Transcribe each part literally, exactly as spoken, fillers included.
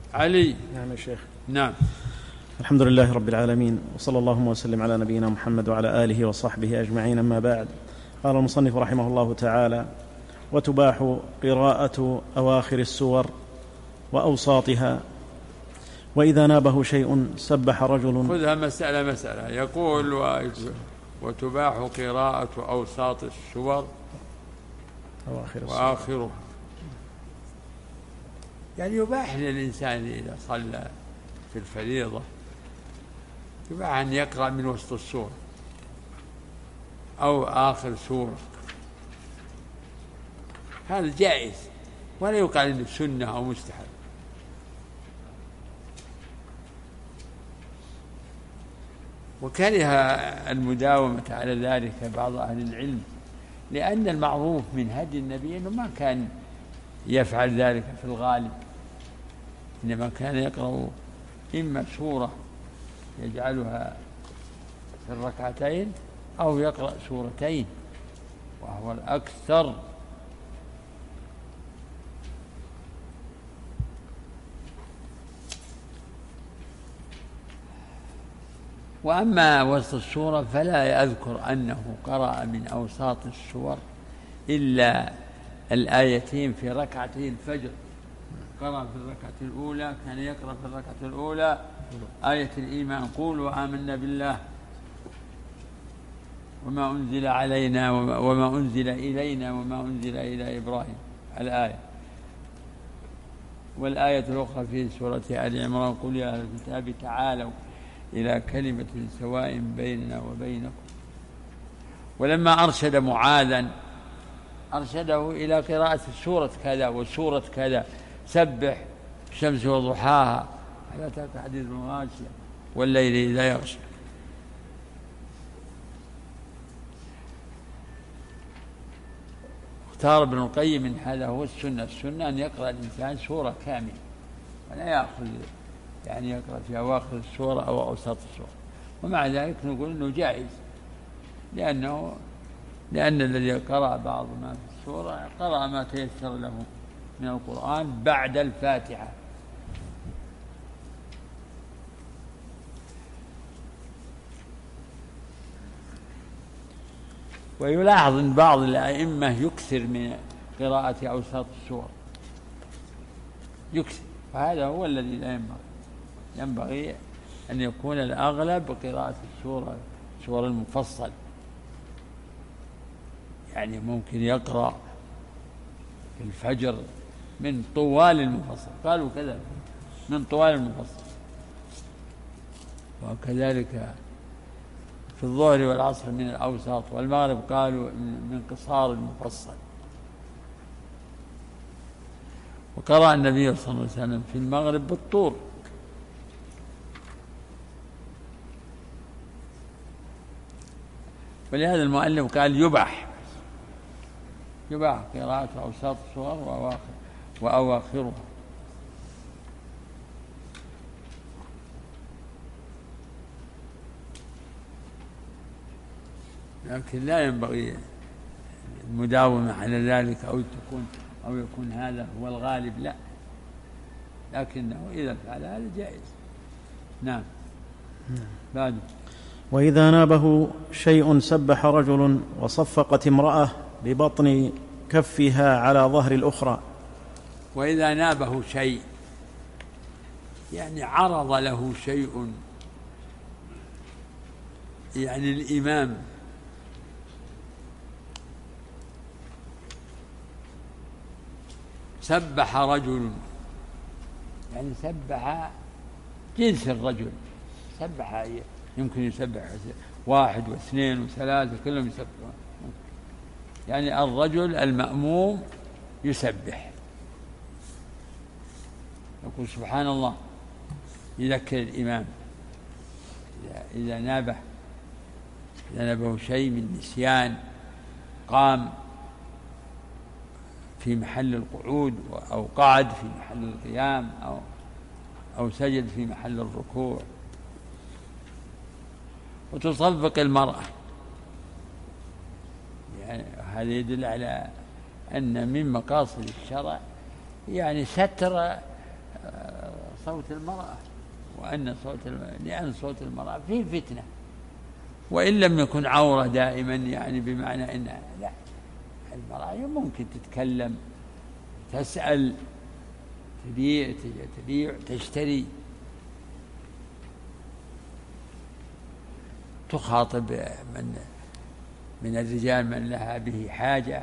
علي. نعم يا شيخ. نعم. الحمد لله رب العالمين، وصلى اللهم وسلم على نبينا محمد وعلى آله وصحبه أجمعين، أما بعد. قال المصنف رحمه الله تعالى: وتباح قراءة أواخر السور وأوساطها، وإذا نابه شيء سبح رجل. خذها مسألة مسألة. يقول وتباح قراءة أوساط السور وآخرها، يعني يباح للإنسان إذا صلى في الفريضة يباح أن يقرأ من وسط السورة أو آخر سورة، هذا جائز ولا يقال إنه سنة أو مستحب. وكره المداومة على ذلك بعض أهل العلم، لأن المعروف من هدي النبي أنه ما كان يفعل ذلك في الغالب، إنما كان يقرأ إما سورة يجعلها في الركعتين أو يقرأ سورتين، وهو الأكثر. وأما وسط السورة فلا أذكر أنه قرأ من أوساط السور إلا الآيتين في ركعتي الفجر. قرأ في الركعة الأولى، كان يقرأ في الركعة الأولى آية الإيمان: قولوا آمنا بالله وما أنزل علينا وما أنزل إلينا وما أنزل إلى إبراهيم، الآية. والآية الأخرى في سورة آل عمران: قل يا أهل الكتاب تعالوا إلى كلمة سواء بيننا وبينكم. ولما أرشد معاذا أرشده إلى قراءة سورة كذا وسورة كذا: سبح الشمس وضحاها، لا تأتي حديث الغاشية، والليل إذا يغشى. اختار ابن القيم من هذا هو السنة. السنة أن يقرأ الإنسان سورة كاملة ولا يأخذ يعني يقرأ في أواخر السورة أو أوساط السورة. ومع ذلك نقول أنه جائز، لأنه لأن الذي قرأ بعض ما في السورة قرأ ما تيسر له من القرآن بعد الفاتحة. ويلاحظ أن بعض الأئمة يكثر من قراءة أوساط السور، يكثر، فهذا هو الذي لا ينبغي. ينبغي أن يكون الأغلب قراءة السورة سور المفصل، يعني ممكن يقرأ في الفجر من طوال المفصل، قالوا كذا من طوال المفصل، وكذلك في الظهر والعصر من الأوساط، والمغرب قالوا من قصار المفصل. وقرأ النبي صلى الله عليه وسلم في المغرب بالطور. ولهذا المؤلف قال يباح يباح قراءة أوساط السور وأواخر وأواخرها. لكن لا ينبغي المداومة على ذلك أو تكون أو يكون هذا هو الغالب، لا، لكنه إذا فعل هذا جائز. نعم. بعد: وإذا نابه شيء سبح رجل وصفقت امرأة ببطن كفها على ظهر الأخرى. وإذا نابه شيء يعني عرض له شيء، يعني الإمام سبح رجل، يعني سبح جنس الرجل، سبح يمكن يسبح واحد واثنين وثلاثة كلهم يسبحون، يعني الرجل المأموم يسبح، يقول سبحان الله، يذكر الإمام إذا نابه إذا نابه شيء من نسيان، قام في محل القعود أو قعد في محل القيام أو أو سجد في محل الركوع. وتصفق المرأة، يعني هذا يدل على أن من مقاصد الشرع يعني ستر صوت المرأة، وأن صوت لأن صوت المرأة فيه فتنة، وإن لم يكن عورة دائما، يعني بمعنى أن لا، المرأة ممكن تتكلم، تسأل، تبيع تبيع تشتري، تخاطب من من الرجال من لها به حاجة.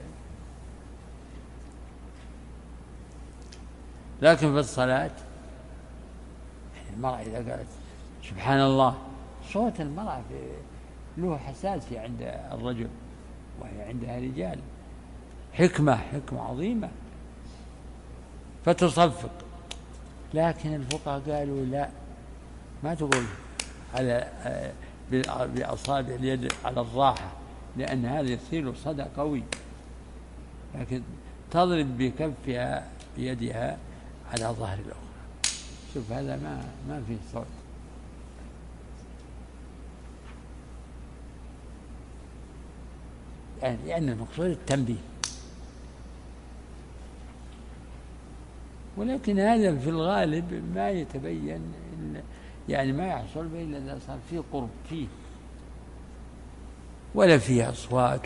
لكن في الصلاة المرأة إذا قالت سبحان الله، صوت المرأة له حساسية عند الرجل وهي عندها رجال، حكمة حكمة عظيمة فتصفق. لكن الفقهاء قالوا لا، ما تقول على بأصابع اليد على الراحة، لأن هذا يصير صدى قوي، لكن تضرب بكفها بيدها على ظهر الأخرى. شوف هذا ما ما فيه صوت. يعني لأن المقصود التنبيه، ولكن هذا في الغالب ما يتبين، يعني ما يحصل به إلا إذا صار فيه قرب فيه، ولا فيه أصوات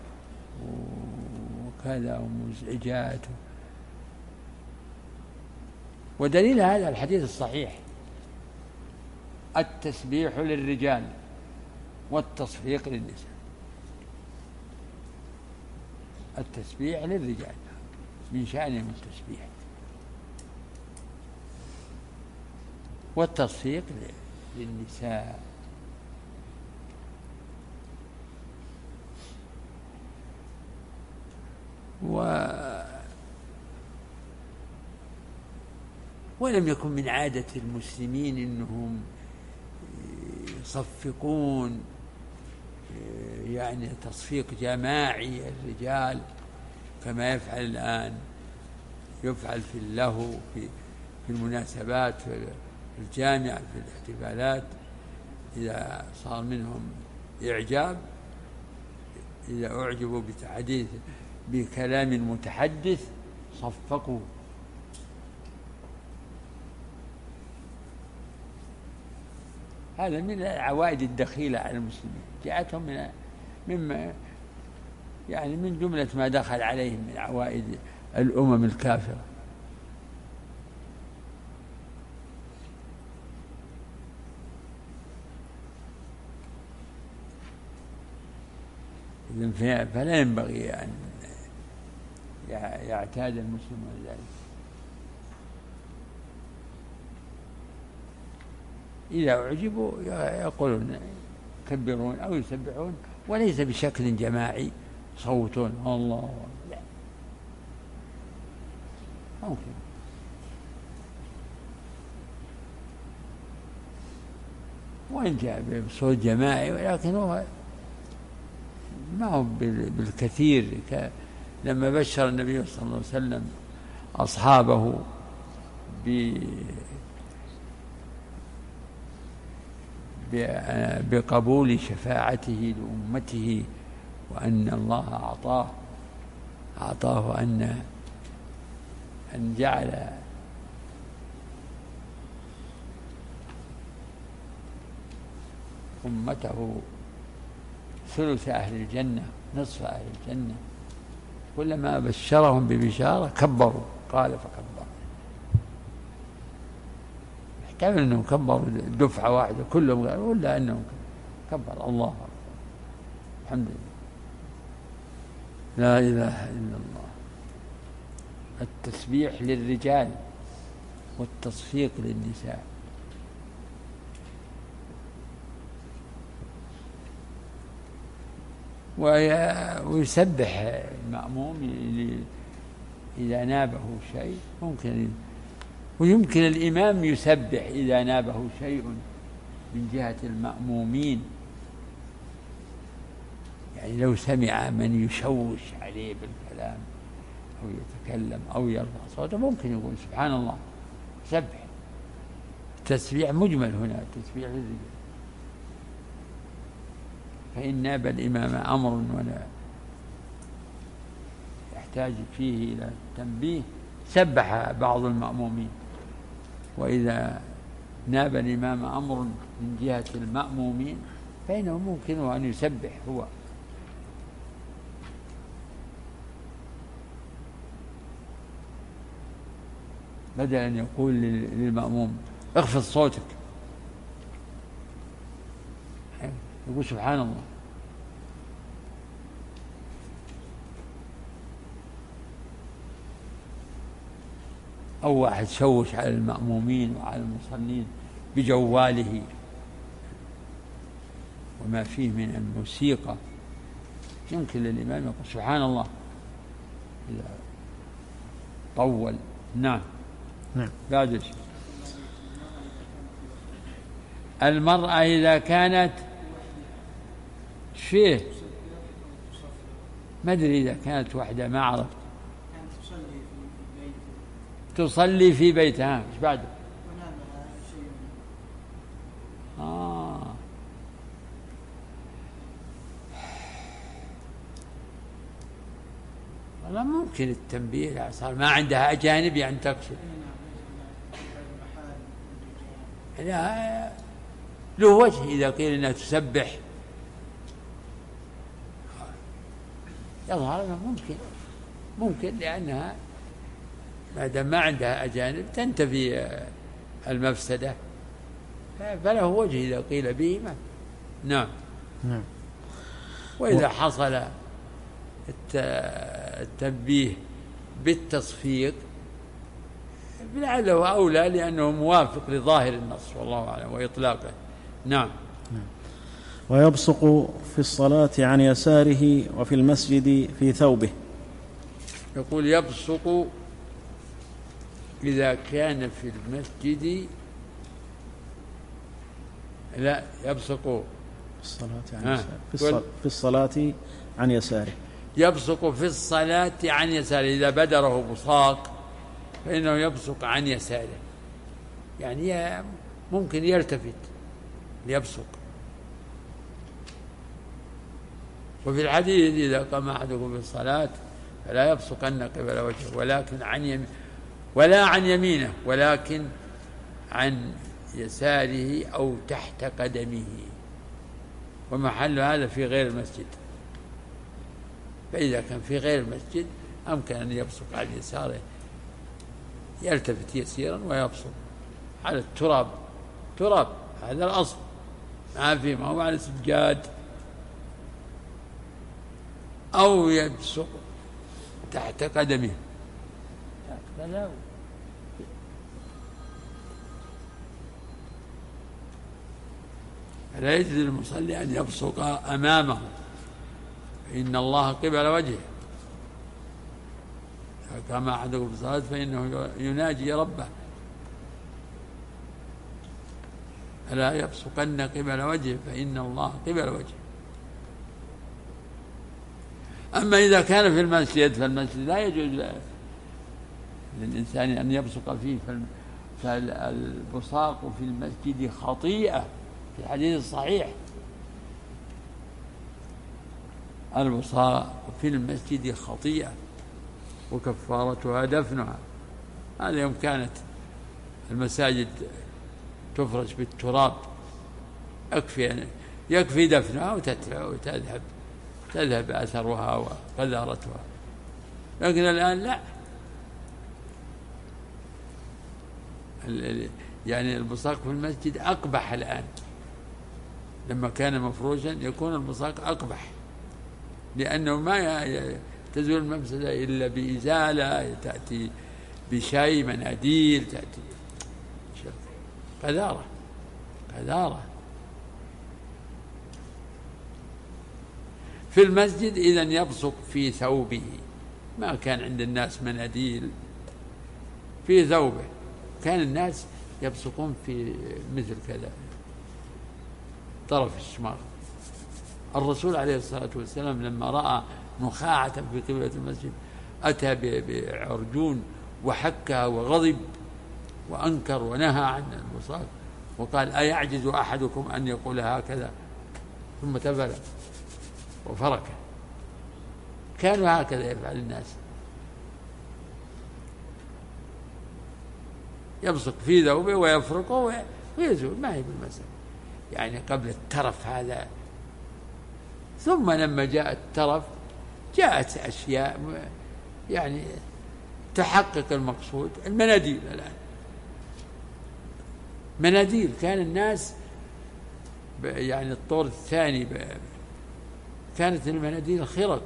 وكذا ومزعجات. ودليل هذا الحديث الصحيح: التسبيح للرجال والتصفيق للنساء. التسبيح للرجال من شأنهم التسبيح، والتصفيق للنساء. و ولم يكن من عادة المسلمين أنهم يصفقون يعني تصفيق جماعي الرجال كما يفعل الآن، يفعل في اللهو في في المناسبات في الجامعة في الاحتفالات. إذا صار منهم إعجاب، إذا أعجبوا بتحديث بكلام المتحدث صفقوا. هذا من العوائد الدخيلة على المسلمين، جاءتهم من مما يعني من جملة ما دخل عليهم من عوائد الأمم الكافرة. فلا ينبغي أن يعتاد المسلمون ذلك. إذا أعجبوا يقولون يكبرون أو يسبحون، وليس بشكل جماعي صوتون الله، لا ممكن. وإن جاء بصوت جماعي، ولكن هو ما هو بالكثير. لما بشر النبي صلى الله عليه وسلم أصحابه بقبول شفاعته لأمته، وأن الله أعطاه أعطاه أن أن جعل أمته ثلث أهل الجنة، نصف أهل الجنة، كلما بشرهم ببشارة كبروا، قال فكبر. احتمل أنهم كبروا دفعة واحدة كلهم قالوا، ولا أنهم كبر الله أكبر، الحمد لله، لا إله إلا الله. التسبيح للرجال والتصفيق للنساء. ويسبح المأموم إذا نابه شيء، ممكن، ويمكن الإمام يسبح إذا نابه شيء من جهة المأمومين، يعني لو سمع من يشوش عليه بالكلام أو يتكلم أو يرفع صوته ممكن يقول سبحان الله، سبح. التسبيح مجمل هنا، التسبيح للرجال. فإن ناب الإمام أمر ولا يحتاج فيه إلى تنبيه، سبح بعض المأمومين وإذا ناب الإمام أمر من جهة المأمومين فإنه ممكن أن يسبح هو. بدل أن يقول للمأموم اخفض صوتك، يقول سبحان الله. أو واحد شوش على المأمومين وعلى المصلين بجواله وما فيه من الموسيقى، يمكن للإمام يقول سبحان الله إذا طول. نعم. نعم. بعد شيء المرأة إذا كانت فيه ما أدري إذا كانت وحدة ما عرفت تصلي في بيتها ايش بعده؟ آه. والله ممكن التنبيه صار ما عندها أجانب يعني تكشف. لا له وجه إذا قيل إنها تسبح يظهر أنه ممكن ممكن لأنها ما دام ما عندها أجانب تنتفي المفسدة، فله وجه إذا قيل به ما. نعم. نعم. وإذا حصل التنبيه بالتصفيق لعله أولى لأنه موافق لظاهر النص والله أعلم وإطلاقه. نعم. نعم. ويبصق في الصلاة عن يساره وفي المسجد في ثوبه. يقول يبصق إذا كان في المسجد، لا يبصق في الصلاة عن يساره في, الصلاة في الصلاة عن يساره يبصق في الصلاة عن يساره. إذا بدره بصاق فإنه يبصق عن يساره، يعني ممكن يلتفت ليبصق. وفي الحديث إذا قام أحدكم في الصلاة فلا يبصقن قبل وجهه ولكن عن يمين ولا عن يمينه ولكن عن يساره أو تحت قدمه، ومحل هذا في غير المسجد. فإذا كان في غير المسجد أمكن أن يبصق عن يساره، يلتفت يسيرا ويبصق على التراب، تراب هذا الأصل ما في، ما هو على سجاد. أو يبصق تحت قدمه فلا يجوز للمصلي أن يبصق أمامه فإن الله قبل وجهه. كما أحدكم في الصلاة فإنه يناجي ربه فلا يبصقن قبل وجهه فإن الله قبل وجهه. أما إذا كان في المسجد فالمسجد لا يجوز للإنسان أن يبصق فيه، فالبصاق في المسجد خطيئة في الحديث الصحيح. البصاق في المسجد خطيئة وكفارتها دفنها. هذا يوم كانت المساجد تفرش بالتراب يكفي يكفي دفنها وتذهب تذهب أثرها وقذارتها، لكن الآن لا. يعني البصاق في المسجد أقبح الآن، لما كان مفروشا يكون البصاق أقبح لأنه ما تزول المفسدة إلا بإزالة، تأتي بشاي مناديل، تأتي قذارة قذارة في المسجد. إذن يبصق في ثوبه، ما كان عند الناس مناديل، في ثوبه. كان الناس يبصقون في مثل كذا طرف الشمال. الرسول عليه الصلاة والسلام لما رأى نخاعة في قبلة المسجد أتى بعرجون وحكها وغضب وأنكر ونهى عن البصاق وقال أيعجز أحدكم أن يقول هكذا، ثم تبلى وفرك. كانوا هكذا يفعل الناس. يبصق في ثوبه ويفرقه ويزول، ما هي بالمسألة يعني قبل الترف هذا. ثم لما جاء الترف جاءت أشياء يعني تحقق المقصود. المناديل الآن، مناديل كان الناس يعني الطور الثاني كانت المناديل خرق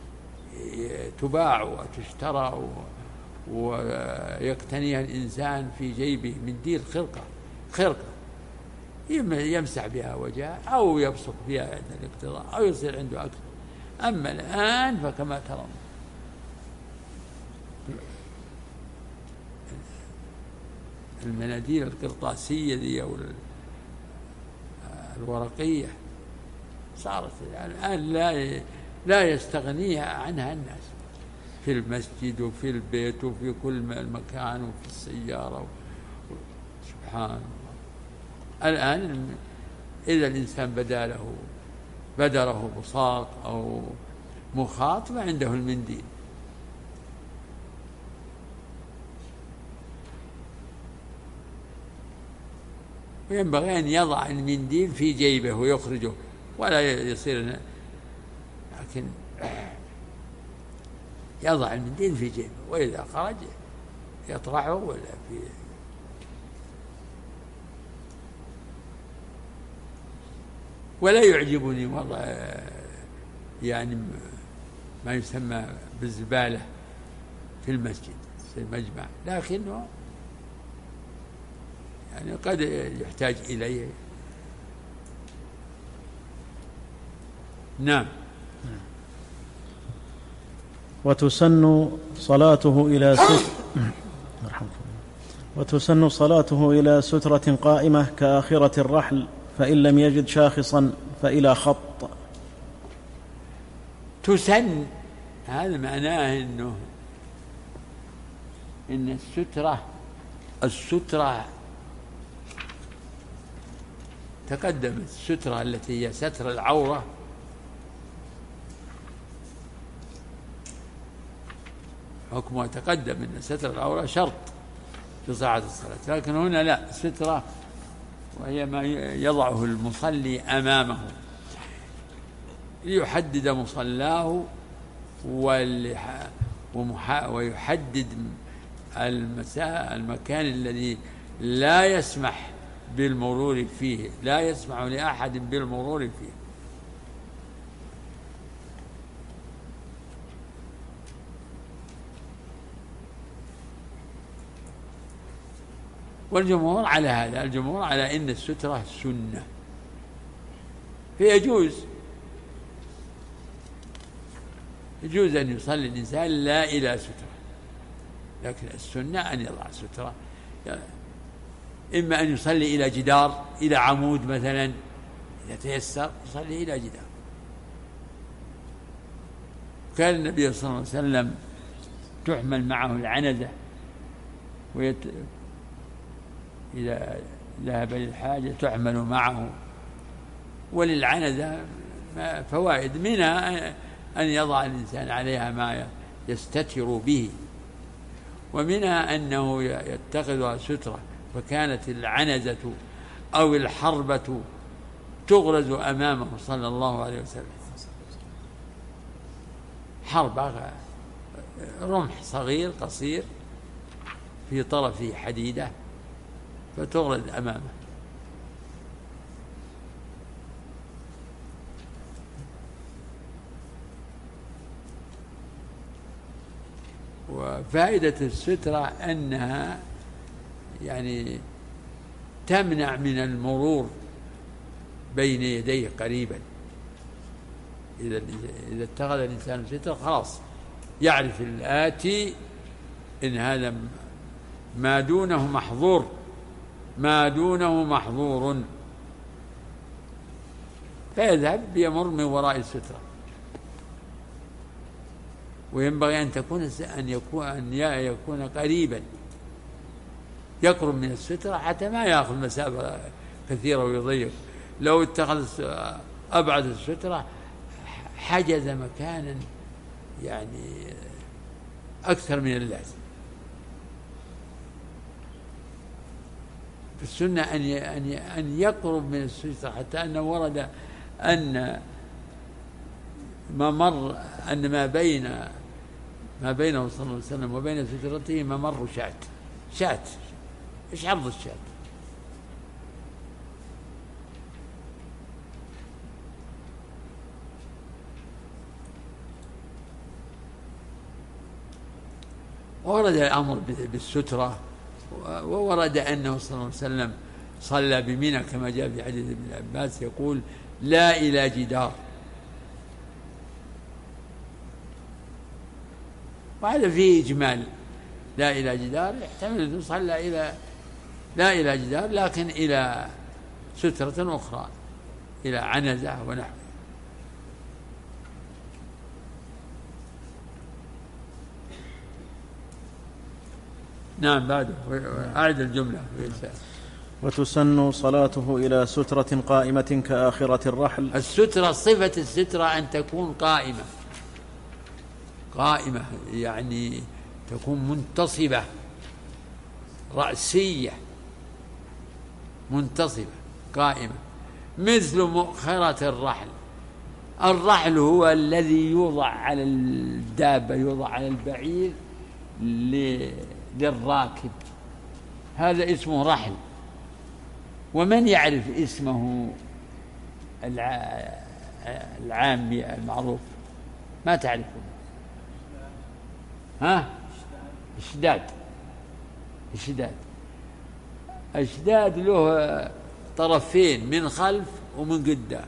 تباع وتشترى ويقتنيها الإنسان في جيبه، منديل خرقة خرقة يمسح بها وجهه أو يبصق بها عند الاقتضاء أو يصير عنده أكثر. أما الآن فكما ترون المناديل القرطاسية دي أو الورقية صارت الآن لا لا يستغني عنها الناس في المسجد وفي البيت وفي كل مكان وفي السيارة. سبحان الله. الآن إذا الإنسان بدا له بدره بصاق أو مخاط فعنده المنديل. وينبغي أن يضع المنديل في جيبه ويخرجه ولا يصير، لكن يضع المنديل في جيبه وإذا خرج يطرحه ولا في. ولا يعجبني والله يعني ما يسمى بالزبالة في المسجد في المجمع، لكنه يعني قد يحتاج إليه. نعم. وتسن صلاته إلى ستر وتسن صلاته إلى سترة قائمة كآخرة الرحل، فإن لم يجد شاخصا فإلى خط. تسن هذا معناه إنه إن السترة السترة تقدمت السترة التي هي ستر العورة حكمها تقدم أن ستر العورة شرط في صحة الصلاة، لكن هنا لا، سترة وهي ما يضعه المصلي أمامه ليحدد مصلاه ويحدد المساء المكان الذي لا يسمح بالمرور فيه، لا يسمح لأحد بالمرور فيه. والجمهور على هذا، الجمهور على أن السترة سنة، فيجوز يجوز أن يصلي الإنسان لا إلى سترة، لكن السنة أن يضع سترة، يعني إما أن يصلي إلى جدار، إلى عمود مثلا، إذا تيسر يصلي إلى جدار. كان النبي صلى الله عليه وسلم تحمل معه العنزة ويت... إذا ذهب للحاجة تحمل معه. وللعنزة فوائد، منها أن يضع الإنسان عليها ما يستتر به، ومنها أنه يتخذها سترة، فكانت العنزة أو الحربة تغرز أمامه صلى الله عليه وسلم، حربة رمح صغير قصير في طرفه حديدة فتغرز أمامه. وفائدة السترة أنها يعني تمنع من المرور بين يديه قريبا. إذا إذا اتخذ الإنسان سترة خلاص يعرف الآتي إن هذا ما دونه محظور، ما دونه محظور، فيذهب يمر من وراء السترة. وينبغي أن تكون أن يكون أن يكون قريبا يقرب من السترة حتى ما يأخذ مسافة كثيرة ويضيق. لو اتخذ أبعد السترة حجز مكانا يعني أكثر من اللازم. السنة أن أن يقرب من السترة، حتى أنه ورد أن ما مر أن ما بين ما بينه صلى الله عليه وسلم وبين سترته ممر شاة شاة إيش عرض الشاة؟ ورد الأمر بالسترة، وورد أنه صلى الله عليه وسلم صلى بمنى كما جاء في حديث ابن عباس يقول لا إلى جدار، وهذا فيه إجمال، لا إلى جدار يحتمل أن يصلى إلى لا إلى جدار لكن إلى سترة أخرى، إلى عنزة ونحو. نعم بعده أعد الجملة. وتسن صلاته إلى سترة قائمة كآخرة الرحل. السترة صفة السترة أن تكون قائمة قائمة يعني تكون منتصبة رأسية منتصبة قائمة، مثل مؤخرة الرحل. الرحل هو الذي يوضع على الدابة، يوضع على البعير للراكب، هذا اسمه رحل. ومن يعرف اسمه العامي المعروف؟ ما تعرفون؟ ها؟ اشداد. اشداد اشداد له طرفين، من خلف ومن قدام،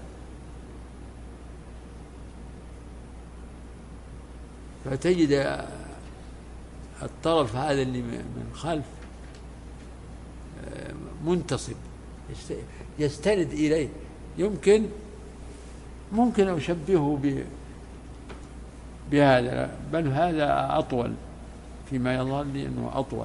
فتجد الطرف هذا اللي من خلف منتصب يستند إليه. يمكن ممكن أشبهه بهذا، بل هذا أطول فيما يظهر لي أنه أطول،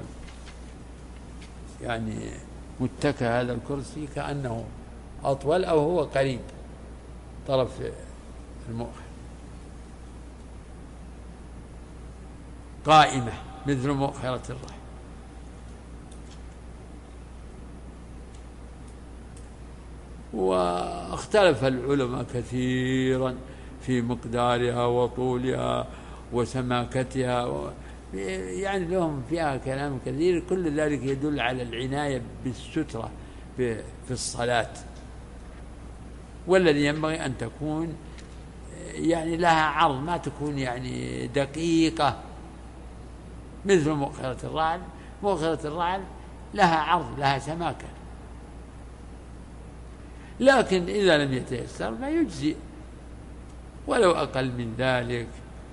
يعني متكى هذا الكرسي كأنه أطول أو هو قريب طرف المؤخر. قائمة مثل مؤخرة الرحل. واختلف العلماء كثيرا في مقدارها وطولها وسماكتها، يعني لهم فيها كلام كثير، كل ذلك يدل على العناية بالسترة في الصلاة، والذي ينبغي أن تكون يعني لها عرض، ما تكون يعني دقيقة مثل مؤخرة الرحل. مؤخرة الرحل لها عرض، لها سماكة، لكن إذا لم يتيسر ما يجزي ولو أقل من ذلك.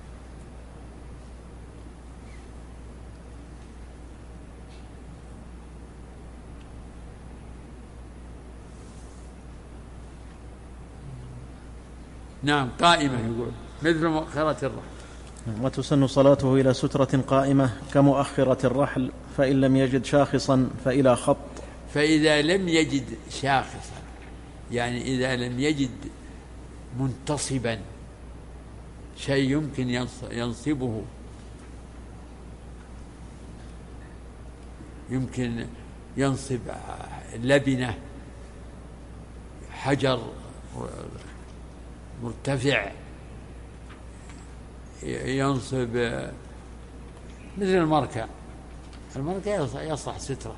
نعم قائمة يقول مثل مؤخرة الرحل. وتسن صلاته إلى سترة قائمة كمؤخرة الرحل، فإن لم يجد شاخصا فإلى خط. فإذا لم يجد شاخصا يعني إذا لم يجد منتصبا شيء يمكن ينصبه، يمكن ينصب لبنة، حجر مرتفع، ينصب مثل المركع. المركع يصلح سترة.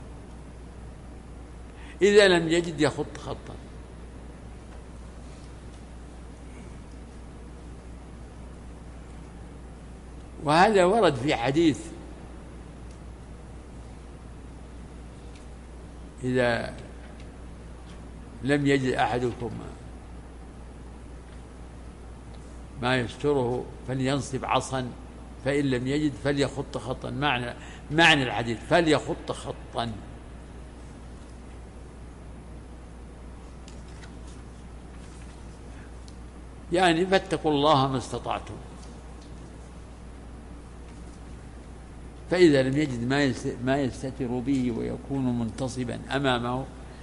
إذا لم يجد يخط خطا. وهذا ورد في حديث إذا لم يجد أحدكم ما يستره فلينصب عصا، فإن لم يجد فليخط خطا. معنى معنى الحديث فليخط خطا، يعني فاتقوا الله ما استطعتم. فإذا لم يجد ما يستتر به ويكون منتصبا أمامه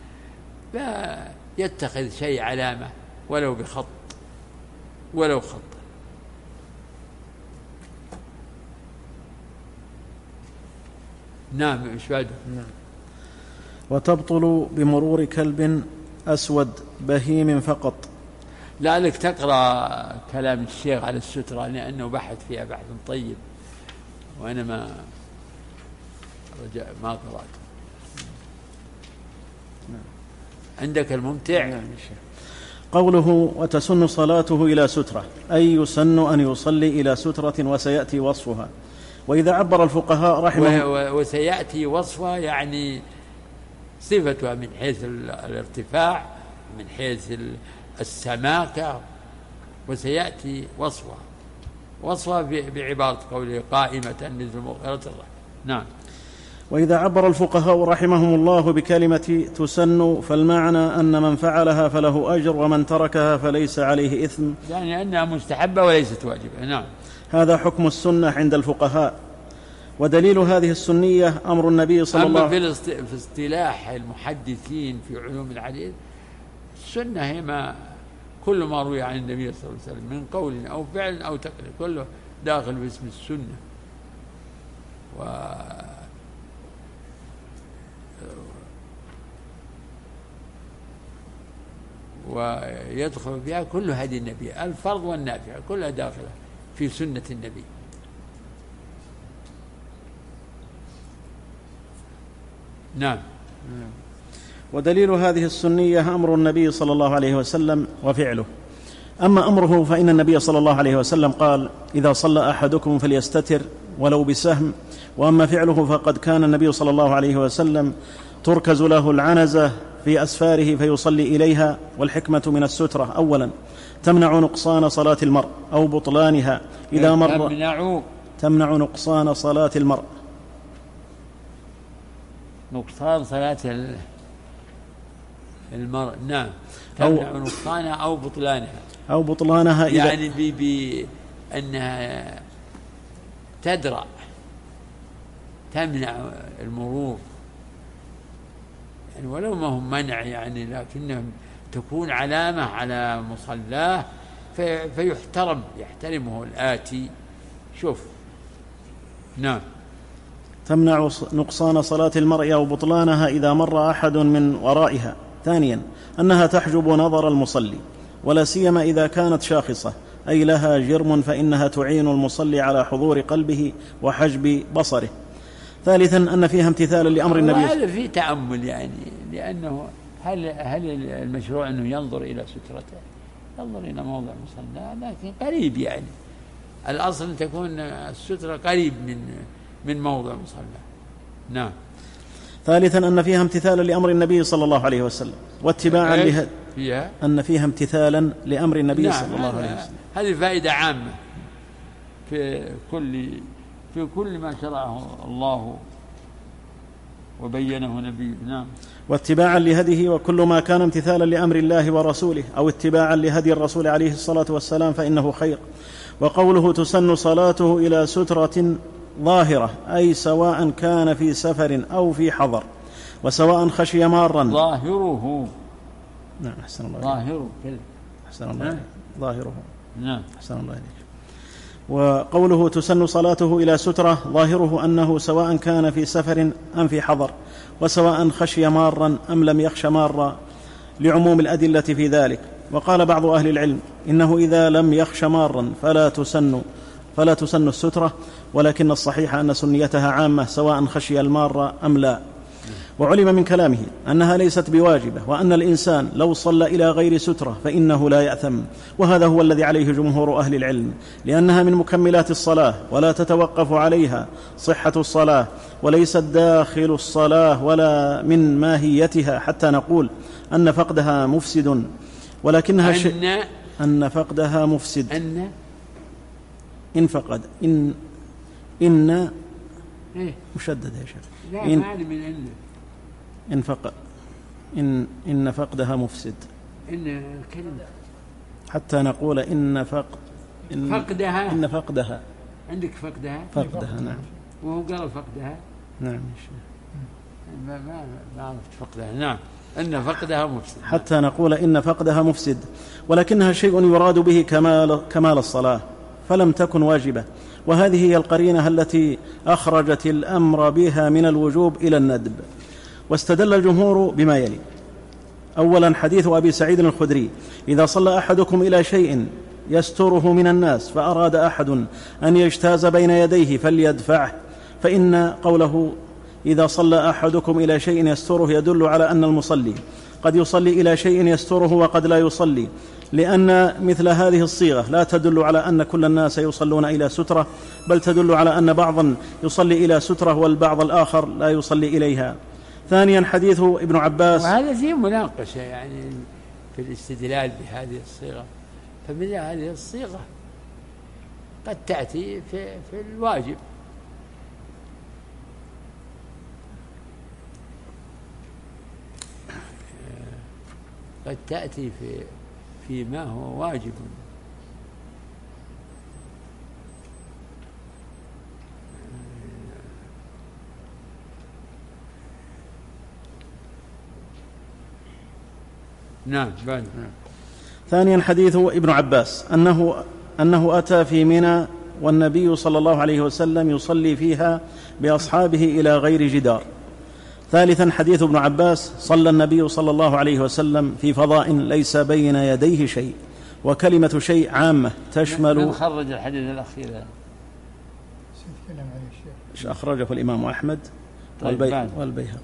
فيتخذ شيء علامة ولو بخط ولو خط. نعم إيش بعده؟ نعم. وتبطل بمرور كلب أسود بهيم فقط. لعلك تقرأ كلام الشيخ على السترة لأنه بحث فيها بحث طيب، وأنا ما رجع ما قرأت. عندك الممتع. قوله وتسن صلاته إلى سترة، أي يسن أن يصلي إلى سترة، وسيأتي وصفها. وإذا عبر الفقهاء رحمه وسيأتي وصفها يعني صفتها من حيث الارتفاع، من حيث السماكة، وسيأتي وصفها وصفها بعبارة قوله قائمة مثل مؤخرة الرحم. نعم. وإذا عبر الفقهاء رحمهم الله بكلمة تسن فالمعنى أن من فعلها فله أجر ومن تركها فليس عليه إثم، يعني أنها مستحبة وليست واجبة. نعم. هذا حكم السنة عند الفقهاء. ودليل هذه السنية أمر النبي صلى الله عليه وسلم. أما في اصطلاح المحدثين في علوم الحديث، السنة هي ما كل ما روي عن النبي صلى الله عليه وسلم من قول أو فعل أو تقرير كله داخل باسم السنة. و ويدخل فيها كل هدي النبي، الفرض والنافع كلها داخلة في سنة النبي. نعم. ودليل هذه السنية أمر النبي صلى الله عليه وسلم وفعله. أما أمره فإن النبي صلى الله عليه وسلم قال إذا صلى أحدكم فليستتر ولو بسهم. وأما فعله فقد كان النبي صلى الله عليه وسلم تركز له العنزة في أسفاره فيصلي إليها. والحكمة من السترة أولا تمنع نقصان صلاة المرء أو بطلانها إذا مر تمنع تمنع نقصان صلاة المرء نقصان صلاة المرء. نعم. تمنع نقصانها أو بطلانها أو بطلانها إذا يعني بأنها تدرأ تمنع المرور، يعني ولو ما هم منع يعني، لكنهم تكون علامة على مصلاه في فيحترم يحترمه الآتي. شوف. نعم. تمنع نقصان صلاة المرء أو بطلانها إذا مر أحد من ورائها. ثانيا أنها تحجب نظر المصلي، ولا سيما إذا كانت شاخصة أي لها جرم، فإنها تعين المصلي على حضور قلبه وحجب بصره. ثالثا أن فيها امتثالا لأمر النبي. هذا في تأمل يعني، لأنه هل هل المشروع أنه ينظر إلى سترته، ينظر إلى موضع مصلاه لكن قريب، يعني الأصل أن تكون السترة قريب من من موضع مصلاه. نعم. ثالثا أن فيها امتثالا لأمر النبي صلى الله عليه وسلم واتباعا له فيها أن فيها امتثالا لأمر النبي نعم صلى الله عليه وسلم. هذه فائدة عامة في كل في كل ما شرعه الله وبينه نبيه. نعم. واتباعا لهديه، وكل ما كان امتثالا لأمر الله ورسوله أو اتباعا لهدي الرسول عليه الصلاة والسلام فإنه خير. وقوله تسن صلاته إلى سترة ظاهرة أي سواء كان في سفر أو في حضر، وسواء خشي مارا. ظاهره. نعم. أحسن الله. ظاهره. أحسن الله. نعم. ظاهره. نعم. أحسن الله عليك. وقوله تسن صلاته إلى سترة ظاهره أنه سواء كان في سفر أم في حضر، وسواء خشي مارا أم لم يخش مارا، لعموم الأدلة في ذلك. وقال بعض أهل العلم إنه إذا لم يخش مارا فلا تسن فلا تسن السترة، ولكن الصحيح أن سنيتها عامة سواء خشي المار أم لا. وعلم من كلامه أنها ليست بواجبة، وأن الإنسان لو صلى إلى غير سترة فإنه لا يأثم، وهذا هو الذي عليه جمهور أهل العلم، لأنها من مكملات الصلاة ولا تتوقف عليها صحة الصلاة، وليست داخل الصلاة ولا من ماهيتها، حتى نقول أن فقدها مفسد، ولكنها ش... أن أن فقدها مفسد. أن إن فقد إن إن إيه؟ مشدد يا شيخ. لا إن معنى من إن إن فقد إن إن فقدها مفسد. إن كلمة حتى نقول إن فقد إن فقدها إن فقدها عندك فقدها فقدها. نعم. وهو قال فقدها. نعم يا شيخ. ما ما ما عرفت فقدها. نعم. إن فقدها مفسد. حتى نقول إن فقدها مفسد، ولكنها شيء يراد به كمال كمال الصلاة، فلم تكن واجبة. وهذه هي القرينة التي أخرجت الأمر بها من الوجوب إلى الندب. واستدل الجمهور بما يلي: أولا حديث أبي سعيد الخدري: إذا صلى أحدكم إلى شيء يستره من الناس فأراد أحد أن يجتاز بين يديه فليدفعه، فإن قوله إذا صلى أحدكم إلى شيء يستره يدل على أن المصلي قد يصلي إلى شيء يستره وقد لا يصلي، لأن مثل هذه الصيغة لا تدل على أن كل الناس يصلون إلى سترة، بل تدل على أن بعضا يصلي إلى سترة والبعض الآخر لا يصلي إليها. ثانيا حديث ابن عباس، وهذا فيه مناقشة يعني في الاستدلال بهذه الصيغة، فمن هذه الصيغة قد تأتي في, في الواجب، قد تأتي في فيما هو واجب. نعم. نعم. ثانيا حديث ابن عباس أنه, أنه أتى في منى والنبي صلى الله عليه وسلم يصلي فيها بأصحابه إلى غير جدار. ثالثا حديث ابن عباس: صلى النبي صلى الله عليه وسلم في فضاء ليس بين يديه شيء. وكلمة شيء عامة تشمل. من خرج الحديث الأخير هذا؟ أخرجه الإمام أحمد والبيهقي.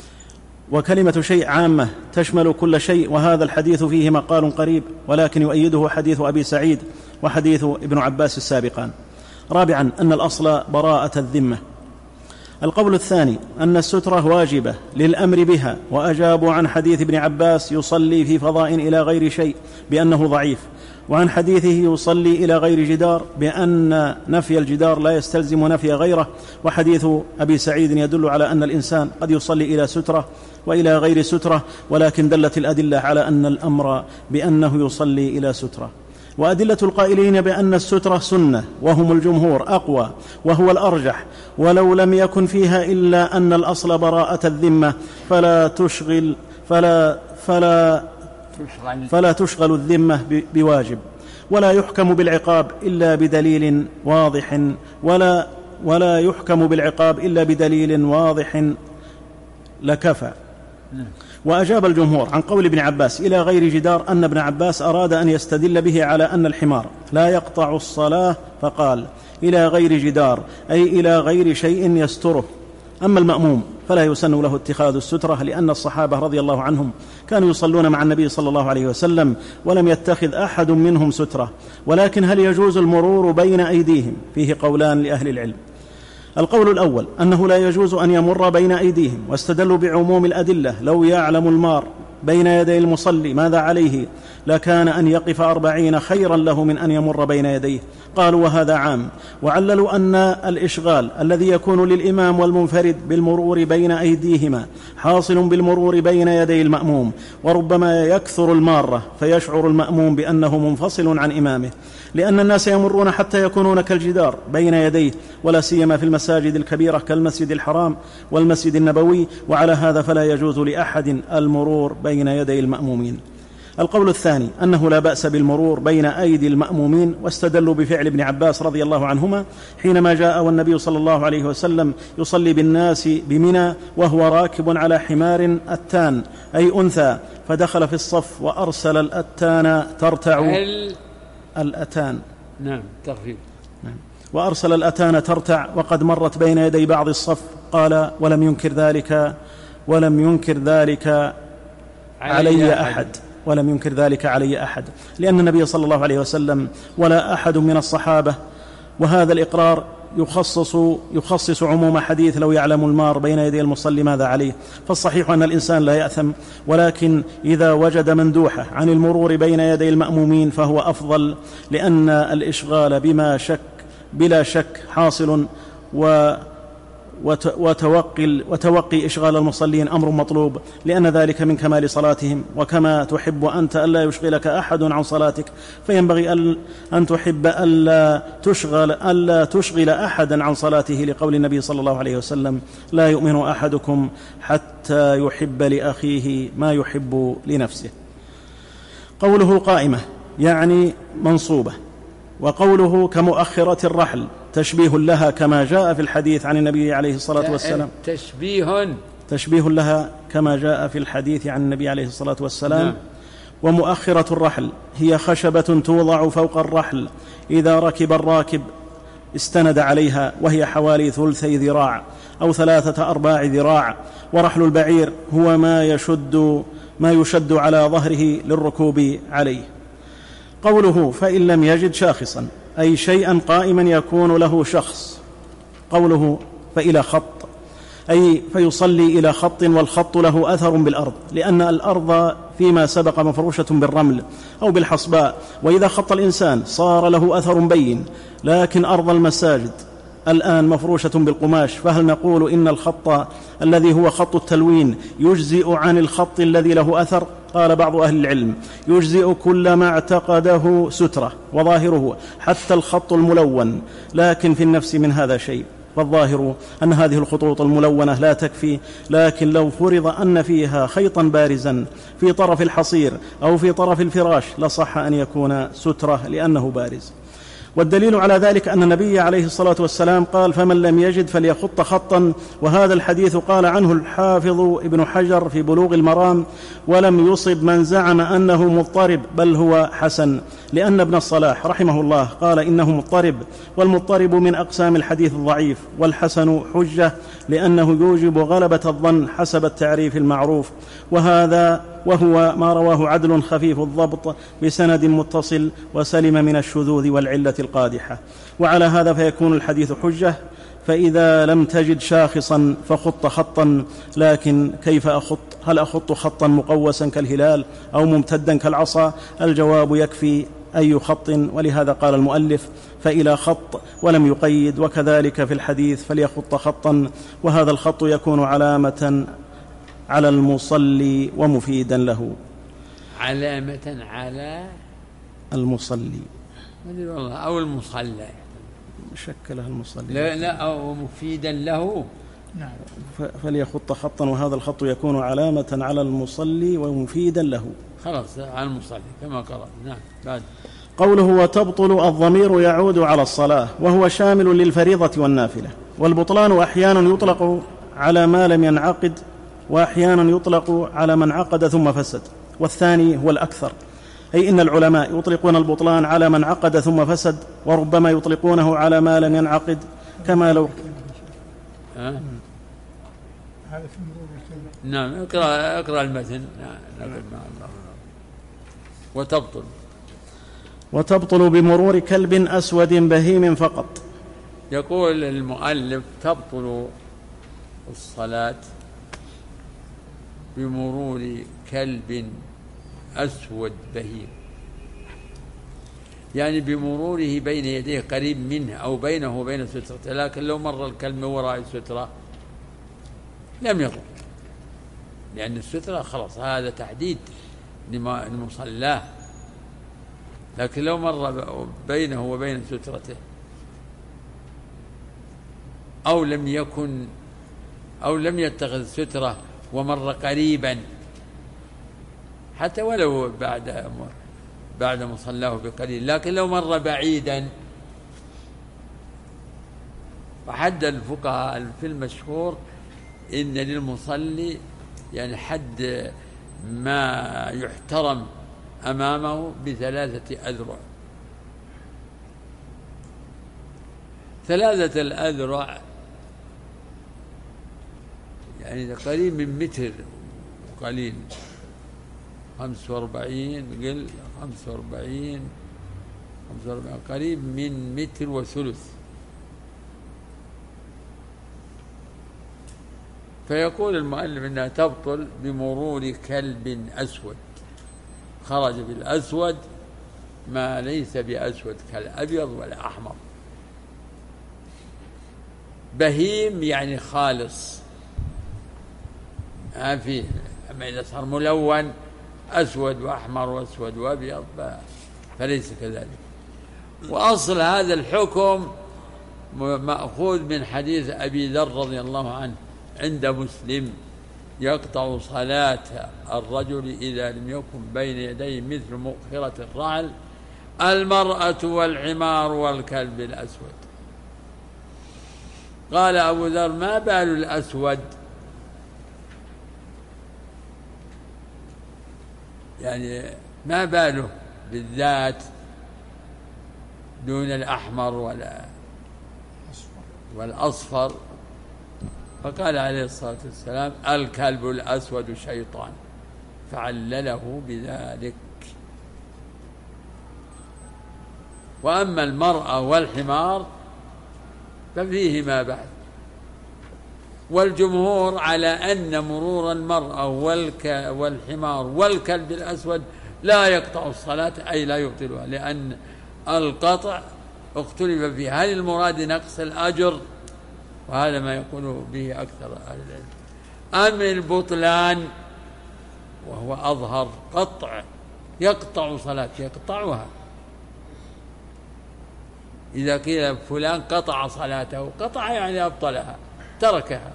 وكلمة شيء عامة تشمل كل شيء، وهذا الحديث فيه مقال قريب، ولكن يؤيده حديث أبي سعيد وحديث ابن عباس السابقان. رابعا أن الأصل براءة الذمة. القول الثاني أن السترة واجبة للأمر بها، وأجابوا عن حديث ابن عباس يصلي في فضاء إلى غير شيء بأنه ضعيف، وعن حديثه يصلي إلى غير جدار بأن نفي الجدار لا يستلزم نفي غيره، وحديث أبي سعيد يدل على أن الإنسان قد يصلي إلى سترة وإلى غير سترة، ولكن دلت الأدلة على أن الأمر بأنه يصلي إلى سترة. وأدلة القائلين بأن السترة سنة وهم الجمهور أقوى وهو الأرجح، ولو لم يكن فيها إلا أن الأصل براءة الذمة فلا تشغل فلا فلا فلا تشغل الذمة بواجب، ولا يحكم بالعقاب إلا بدليل واضح ولا ولا يحكم بالعقاب إلا بدليل واضح لكفى. وأجاب الجمهور عن قول ابن عباس إلى غير جدار أن ابن عباس أراد أن يستدل به على أن الحمار لا يقطع الصلاة، فقال إلى غير جدار أي إلى غير شيء يستره. أما المأموم فلا يسن له اتخاذ السترة، لأن الصحابة رضي الله عنهم كانوا يصلون مع النبي صلى الله عليه وسلم ولم يتخذ أحد منهم سترة. ولكن هل يجوز المرور بين أيديهم؟ فيه قولان لأهل العلم. القول الأول أنه لا يجوز أن يمر بين أيديهم، واستدلوا بعموم الأدلة: لو يعلم المار بين يدي المصلي ماذا عليه لكان أن يقف أربعين خيرا له من أن يمر بين يديه. قالوا وهذا عام، وعللوا أن الإشغال الذي يكون للإمام والمنفرد بالمرور بين أيديهما حاصل بالمرور بين يدي المأموم، وربما يكثر المارة فيشعر المأموم بأنه منفصل عن إمامه، لأن الناس يمرون حتى يكونون كالجدار بين يديه، ولا سيما في المساجد الكبيرة كالمسجد الحرام والمسجد النبوي، وعلى هذا فلا يجوز لأحد المرور بين يدي المأمومين. القول الثاني أنه لا بأس بالمرور بين أيدي المأمومين، واستدلوا بفعل ابن عباس رضي الله عنهما حينما جاء والنبي صلى الله عليه وسلم يصلي بالناس بمنى وهو راكب على حمار أتان أي أنثى، فدخل في الصف وأرسل الأتان ترتع الأتان نعم تغفير نعم. وأرسل الأتان ترتع وقد مرت بين يدي بعض الصف. قال ولم ينكر ذلك ولم ينكر ذلك علي أحد ولم ينكر ذلك علي أحد لأن النبي صلى الله عليه وسلم ولا أحد من الصحابة، وهذا الإقرار يخصص, يخصص عموم حديث لو يعلم المار بين يدي المصلي ماذا عليه. فالصحيح أن الإنسان لا يأثم، ولكن إذا وجد مندوحة عن المرور بين يدي المأمومين فهو أفضل، لأن الإشغال بما شك بلا شك حاصل، و وتوقي, وتوقي إشغال المصلين أمر مطلوب، لأن ذلك من كمال صلاتهم. وكما تحب أنت ألا يشغلك أحد عن صلاتك، فينبغي أن تحب ألا تشغل, ألا تشغل أحدا عن صلاته، لقول النبي صلى الله عليه وسلم لا يؤمن أحدكم حتى يحب لأخيه ما يحب لنفسه. قوله قائمة يعني منصوبة، وقوله كمؤخرة الرحل تشبيه لها كما جاء في الحديث عن النبي عليه الصلاة والسلام. تشبيه تشبيه لها كما جاء في الحديث عن النبي عليه الصلاة والسلام. نعم. ومؤخرة الرحل هي خشبة توضع فوق الرحل إذا ركب الراكب استند عليها، وهي حوالي ثلثي ذراع أو ثلاثة أرباع ذراع. ورحل البعير هو ما يشد ما يشد على ظهره للركوب عليه. قوله فإن لم يجد شاخصا أي شيئا قائما يكون له شخص. قوله فإلى خط أي فيصلي إلى خط، والخط له أثر بالأرض، لأن الأرض فيما سبق مفروشة بالرمل أو بالحصباء، وإذا خط الإنسان صار له أثر بين. لكن أرض المساجد الآن مفروشة بالقماش، فهل نقول إن الخط الذي هو خط التلوين يجزئ عن الخط الذي له أثر؟ قال بعض أهل العلم يجزئ كل ما اعتقده سترة وظاهره حتى الخط الملون، لكن في النفس من هذا شيء. فالظاهر أن هذه الخطوط الملونة لا تكفي، لكن لو فرض أن فيها خيطا بارزا في طرف الحصير أو في طرف الفراش لصح أن يكون سترة لأنه بارز. والدليل على ذلك أن النبي عليه الصلاة والسلام قال فمن لم يجد فليخط خطا، وهذا الحديث قال عنه الحافظ ابن حجر في بلوغ المرام ولم يصب من زعم أنه مضطرب، بل هو حسن، لأن ابن الصلاح رحمه الله قال إنه مضطرب، والمضطرب من أقسام الحديث الضعيف، والحسن حجة لأنه يوجب غلبة الظن حسب التعريف المعروف، وهذا وهو ما رواه عدل خفيف الضبط بسند متصل وسلم من الشذوذ والعلة القادحة. وعلى هذا فيكون الحديث حجة. فإذا لم تجد شاخصا فخط خطا، لكن كيف أخط؟ هل أخط خطا مقوسا كالهلال أو ممتدا كالعصا؟ الجواب يكفي أي خط، ولهذا قال المؤلف فإلى خط ولم يقيد. وكذلك في الحديث فليخط خطا، وهذا الخط يكون علامة على المصلي ومفيدا له. علامة على المصلي والله أو المصلى شكلها المصلي لا, لا أو مفيدا له. نعم. فليخط خطا، وهذا الخط يكون علامة على المصلي ومفيدا له. خلاص على المصلي كما قرأ. نعم. بعد قوله وتبطل الضمير يعود على الصلاة، وهو شامل للفريضة والنافلة. والبطلان أحيانا يطلق على ما لم ينعقد، وأحيانا يطلق على من عقد ثم فسد، والثاني هو الأكثر، أي إن العلماء يطلقون البطلان على من عقد ثم فسد، وربما يطلقونه على ما لم ينعقد، كما لو أه؟ نعم. اقرأ, اقرأ المتن. نعم. وتبطل وتبطل بمرور كلب أسود بهيم فقط. يقول المؤلف تبطل الصلاة بمرور كلب أسود بهيم، يعني بمروره بين يديه قريب منه أو بينه وبين سترته، لكن لو مر الكلب من وراء السترة لم يضر، لأن السترة خلاص هذا تحديد لمصلاه. لكن لو مر بينه وبين سترته أو لم يكن أو لم يتخذ سترة ومر قريبا، حتى ولو بعد بعد مصلاه بقليل، لكن لو مر بعيدا، وحد الفقهاء في المشهور إن للمصلي يعني حد ما يحترم أمامه بثلاثة أذرع. ثلاثة الأذرع يعني قريب من متر قليل، خمسة وأربعين قل خمسة وأربعين خمسة وأربعين قريب من متر وثلث. فيقول المؤلف إنها تبطل بمرور كلب أسود، خرج بالأسود ما ليس بأسود كالأبيض ولا أحمر. بهيم يعني خالص، ما فيه. أما إذا صار ملون أسود وأحمر وأسود وأبيض فليس كذلك. وأصل هذا الحكم مأخوذ من حديث أبي ذر رضي الله عنه عند مسلم: يقطع صلاة الرجل إذا لم يكن بين يديه مثل مؤخرة الرعل المرأة والعمار والكلب الأسود. قال أبو ذر: ما بال الأسود؟ يعني ما باله بالذات دون الأحمر ولا والأصفر؟ فقال عليه الصلاة والسلام: الكلب الأسود شيطان، فعلله بذلك. وأما المرأة والحمار ففيهما بعد. والجمهور على أن مرور المرأة والحمار والكلب الأسود لا يقطع الصلاة، أي لا يبطلها، لأن القطع اختلف فيه، هل المراد نقص الأجر؟ وهذا ما يقول به أكثر أهل العلم. أم البطلان، وهو أظهر، قطع يقطع صلاة، يقطعها. إذا قيل فلان قطع صلاته، قطع يعني أبطلها، تركها.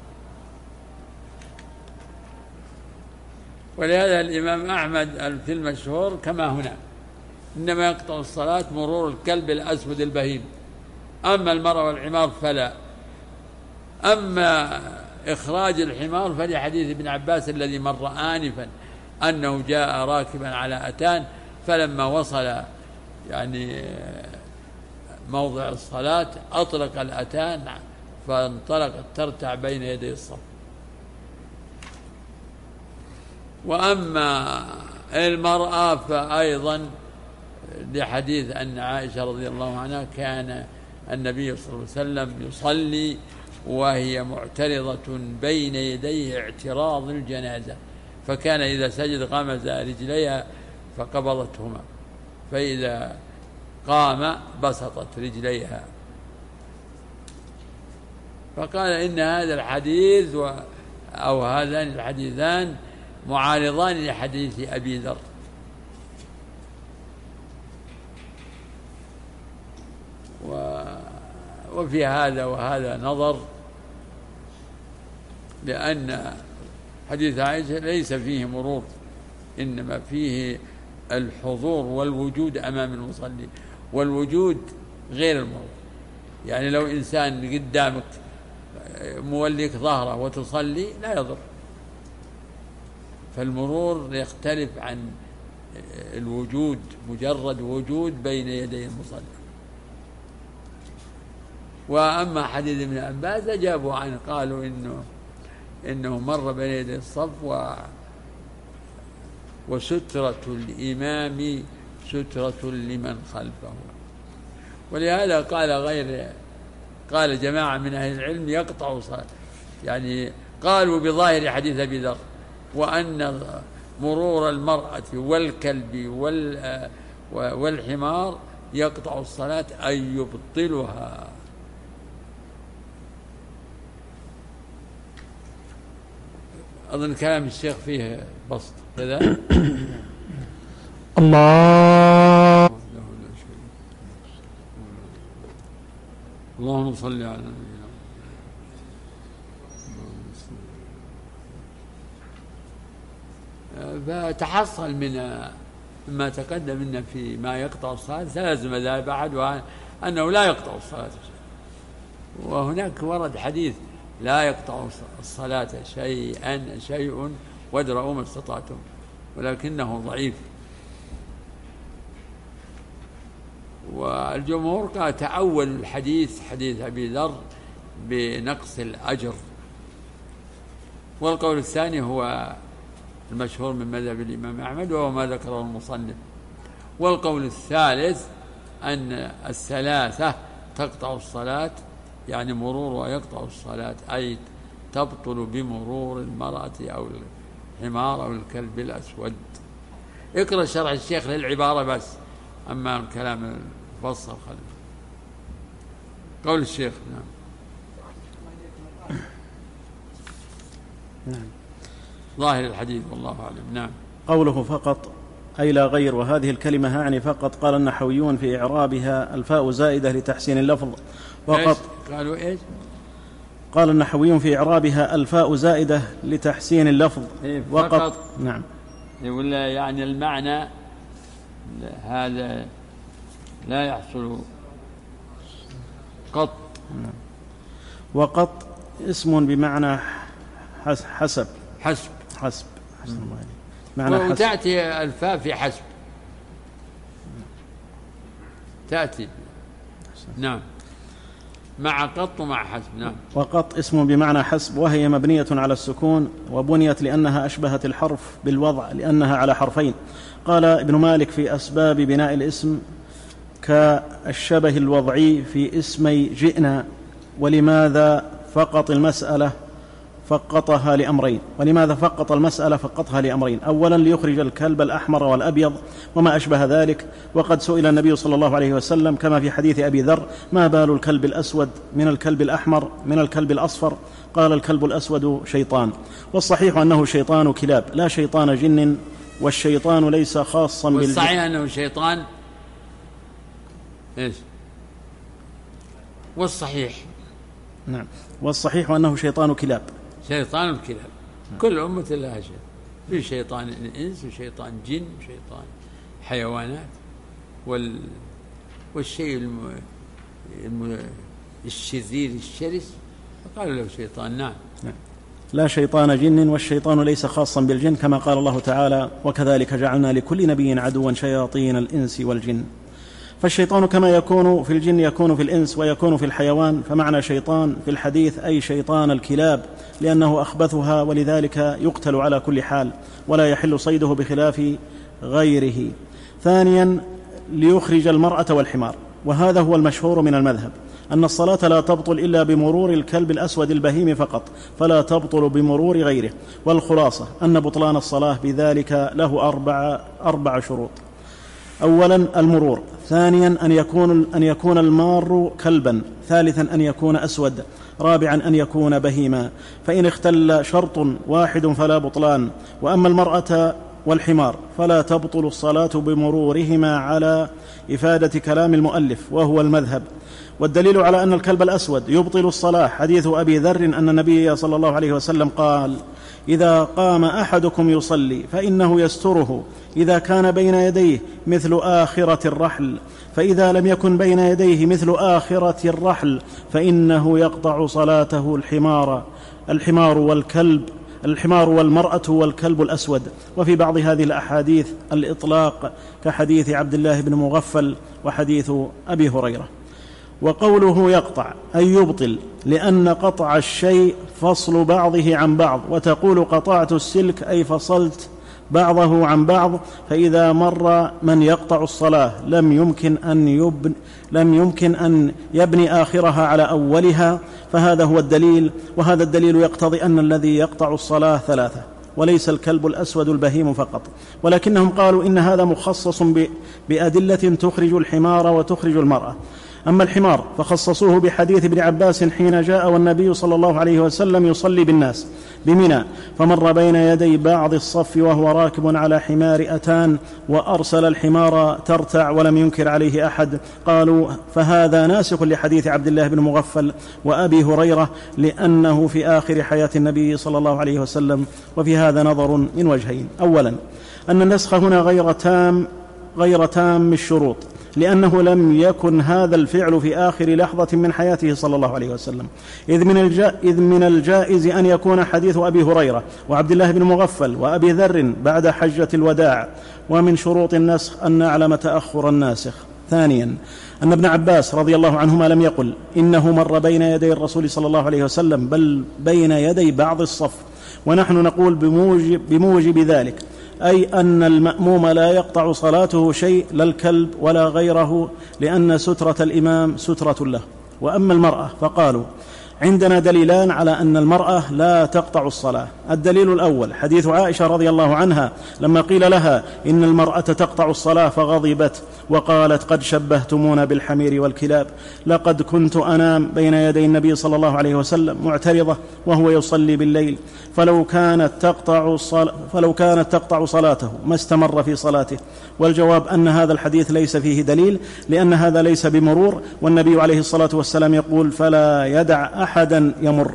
ولهذا الإمام أحمد في المشهور كما هنا: إنما يقطع الصلاة مرور الكلب الأسود البهيم، أما المرأة والحمار فلا. أما إخراج الحمار فلحديث ابن عباس الذي مر آنفا أنه جاء راكبا على أتان، فلما وصل يعني موضع الصلاة أطلق الأتان فانطلقت ترتع بين يدي الصف. وأما المرأة فأيضا لحديث أن عائشة رضي الله عنها كان النبي صلى الله عليه وسلم يصلي وهي معترضة بين يديه اعتراض الجنازة، فكان إذا سجد غمز رجليها فقبضتهما، فإذا قام بسطت رجليها. فقال إن هذا الحديث أو هذان الحديثان معارضان لحديث أبي ذر. وفي هذا وهذا نظر، لأن حديث عائشة ليس فيه مرور، إنما فيه الحضور والوجود أمام المصلي، والوجود غير المرور. يعني لو إنسان قدامك موليك ظهره وتصلي لا يضر، فالمرور يختلف عن الوجود، مجرد وجود بين يدي المصلي. وأما حديث ابن عباس أجابوا عنه، قالوا إنه إنه مر بين يدي الصف و وسترة الإمام سترة لمن خلفه. ولهذا قال غير قال جماعة من أهل العلم يقطع صلاة، يعني قالوا بظاهر حديث أبي ذر، وأن مرور المرأة والكلب والحمار يقطع الصلاة أي يبطلها. أظن كلام الشيخ فيه بسط كذا. الله اللهم صل على نبينا. فتحصل من ما تقدم منا في ما يقطع الصلاة ثلاث مذاهب، أحدها أنه لا يقطع الصلاة، وهناك ورد حديث لا يقطع الصلاة شيئا شيء وادرؤوا ما استطعتم، ولكنه ضعيف. والجمهور قال تأول الحديث حديث أبي ذر بنقص الأجر. والقول الثاني هو المشهور من مذهب الإمام أحمد وهو ما ذكره المصنف. والقول الثالث أن الثلاثة تقطع الصلاة، يعني مرورها يقطع الصلاة، أي تبطل بمرور المرأة أو الحمار أو الكلب الأسود. اقرأ شرح الشيخ للعبارة بس، أما الكلام المفصل خلف قول الشيخ. نعم نعم ظاهر الحديث والله أعلم. نعم. قوله فقط أي لا غير، وهذه الكلمة يعني فقط قال النحويون في إعرابها الفاء زائدة لتحسين اللفظ فقط. قالوا إيش؟ قال النحويون في إعرابها الفاء زائدة لتحسين اللفظ إيه فقط. فقط. نعم. يقول يعني المعنى هذا لا يحصل قط. نعم. وقط اسم بمعنى حسب حسب حسب حسن الله عليك. معنى حسب. وتأتي الفاء في حسب تأتي نعم مع قط ومع حسب. نعم. وقط اسم بمعنى حسب، وهي مبنية على السكون، وبنيت لأنها أشبهت الحرف بالوضع لأنها على حرفين. قال ابن مالك في أسباب بناء الاسم: كالشبه الوضعي في اسمي جئنا. ولماذا فقط المسألة فقطها لأمرين ولماذا فقط المسألة فقطها لأمرين أولا ليخرج الكلب الأحمر والأبيض وما أشبه ذلك، وقد سئل النبي صلى الله عليه وسلم كما في حديث أبي ذر: ما بال الكلب الأسود من الكلب الأحمر من الكلب الأصفر؟ قال: الكلب الأسود شيطان. والصحيح أنه شيطان كلاب لا شيطان جن، والشيطان ليس خاصا بالجن. والصحيح أنه شيطان إيش؟ والصحيح نعم والصحيح أنه شيطان كلاب شيطان الكلاب. كل أمة لها شيء، في شيطان الإنس وشيطان جن وشيطان حيوانات، وال... والشيء الم... الم... الشرير الشرس فقالوا له شيطان. نعم. نعم. لا شيطان جن، والشيطان ليس خاصا بالجن، كما قال الله تعالى: وكذلك جعلنا لكل نبي عدوا شياطين الإنس والجن. فالشيطان كما يكون في الجن يكون في الإنس ويكون في الحيوان، فمعنى شيطان في الحديث أي شيطان الكلاب، لأنه أخبثها ولذلك يقتل على كل حال ولا يحل صيده بخلاف غيره. ثانيا ليخرج المرأة والحمار، وهذا هو المشهور من المذهب أن الصلاة لا تبطل إلا بمرور الكلب الأسود البهيم فقط، فلا تبطل بمرور غيره. والخلاصة أن بطلان الصلاة بذلك له أربع, أربع شروط: أولا المرور، ثانيا أن يكون, أن يكون المار كلبا، ثالثا أن يكون أسود، رابعا أن يكون بهيما، فإن اختل شرط واحد فلا بطلان. وأما المرأة والحمار فلا تبطل الصلاة بمرورهما على إفادة كلام المؤلف وهو المذهب. والدليل على أن الكلب الأسود يبطل الصلاة حديث أبي ذر أن النبي صلى الله عليه وسلم قال: إذا قام أحدكم يصلي فإنه يستره إذا كان بين يديه مثل آخرة الرحل، فإذا لم يكن بين يديه مثل آخرة الرحل فإنه يقطع صلاته الحمار الحمار والكلب الحمار والمرأة والكلب الأسود. وفي بعض هذه الأحاديث الإطلاق كحديث عبد الله بن مغفل وحديث أبي هريرة. وقوله يقطع أي يبطل، لأن قطع الشيء فصل بعضه عن بعض، وتقول قطعت السلك أي فصلت بعضه عن بعض. فإذا مر من يقطع الصلاة لم يمكن أن يبن لم يمكن أن يبني آخرها على أولها، فهذا هو الدليل. وهذا الدليل يقتضي أن الذي يقطع الصلاة ثلاثة، وليس الكلب الأسود البهيم فقط. ولكنهم قالوا إن هذا مخصص بأدلة تخرج الحمار وتخرج المرأة. أما الحمار فخصصوه بحديث ابن عباس حين جاء والنبي صلى الله عليه وسلم يصلي بالناس بمنى، فمر بين يدي بعض الصف وهو راكب على حمار أتان، وأرسل الحمار ترتع ولم ينكر عليه أحد. قالوا: فهذا ناسخ لحديث عبد الله بن مغفل وأبي هريرة، لأنه في آخر حياة النبي صلى الله عليه وسلم. وفي هذا نظر من وجهين: أولا أن النسخ هنا غير تام غير تام الشروط، لأنه لم يكن هذا الفعل في آخر لحظة من حياته صلى الله عليه وسلم، إذ من, الجا إذ من الجائز أن يكون حديث أبي هريرة وعبد الله بن مغفل وأبي ذر بعد حجة الوداع. ومن شروط النسخ أن نعلم تأخر الناسخ. ثانيا أن ابن عباس رضي الله عنهما لم يقل إنه مر بين يدي الرسول صلى الله عليه وسلم، بل بين يدي بعض الصف، ونحن نقول بموجب, بموجب ذلك، أي أن المأموم لا يقطع صلاته شيء، لا الكلب ولا غيره، لأن سترة الإمام سترة له. وأما المرأة فقالوا: عندنا دليلان على أن المرأة لا تقطع الصلاة. الدليل الأول حديث عائشة رضي الله عنها لما قيل لها إن المرأة تقطع الصلاة فغضبت وقالت: قد شبهتمونا بالحمير والكلاب، لقد كنت أنام بين يدي النبي صلى الله عليه وسلم معترضة وهو يصلي بالليل، فلو كانت تقطع فلو كانت تقطع صلاته ما استمر في صلاته. والجواب أن هذا الحديث ليس فيه دليل، لأن هذا ليس بمرور، والنبي عليه الصلاة والسلام يقول: فلا يدع أحدا يمر.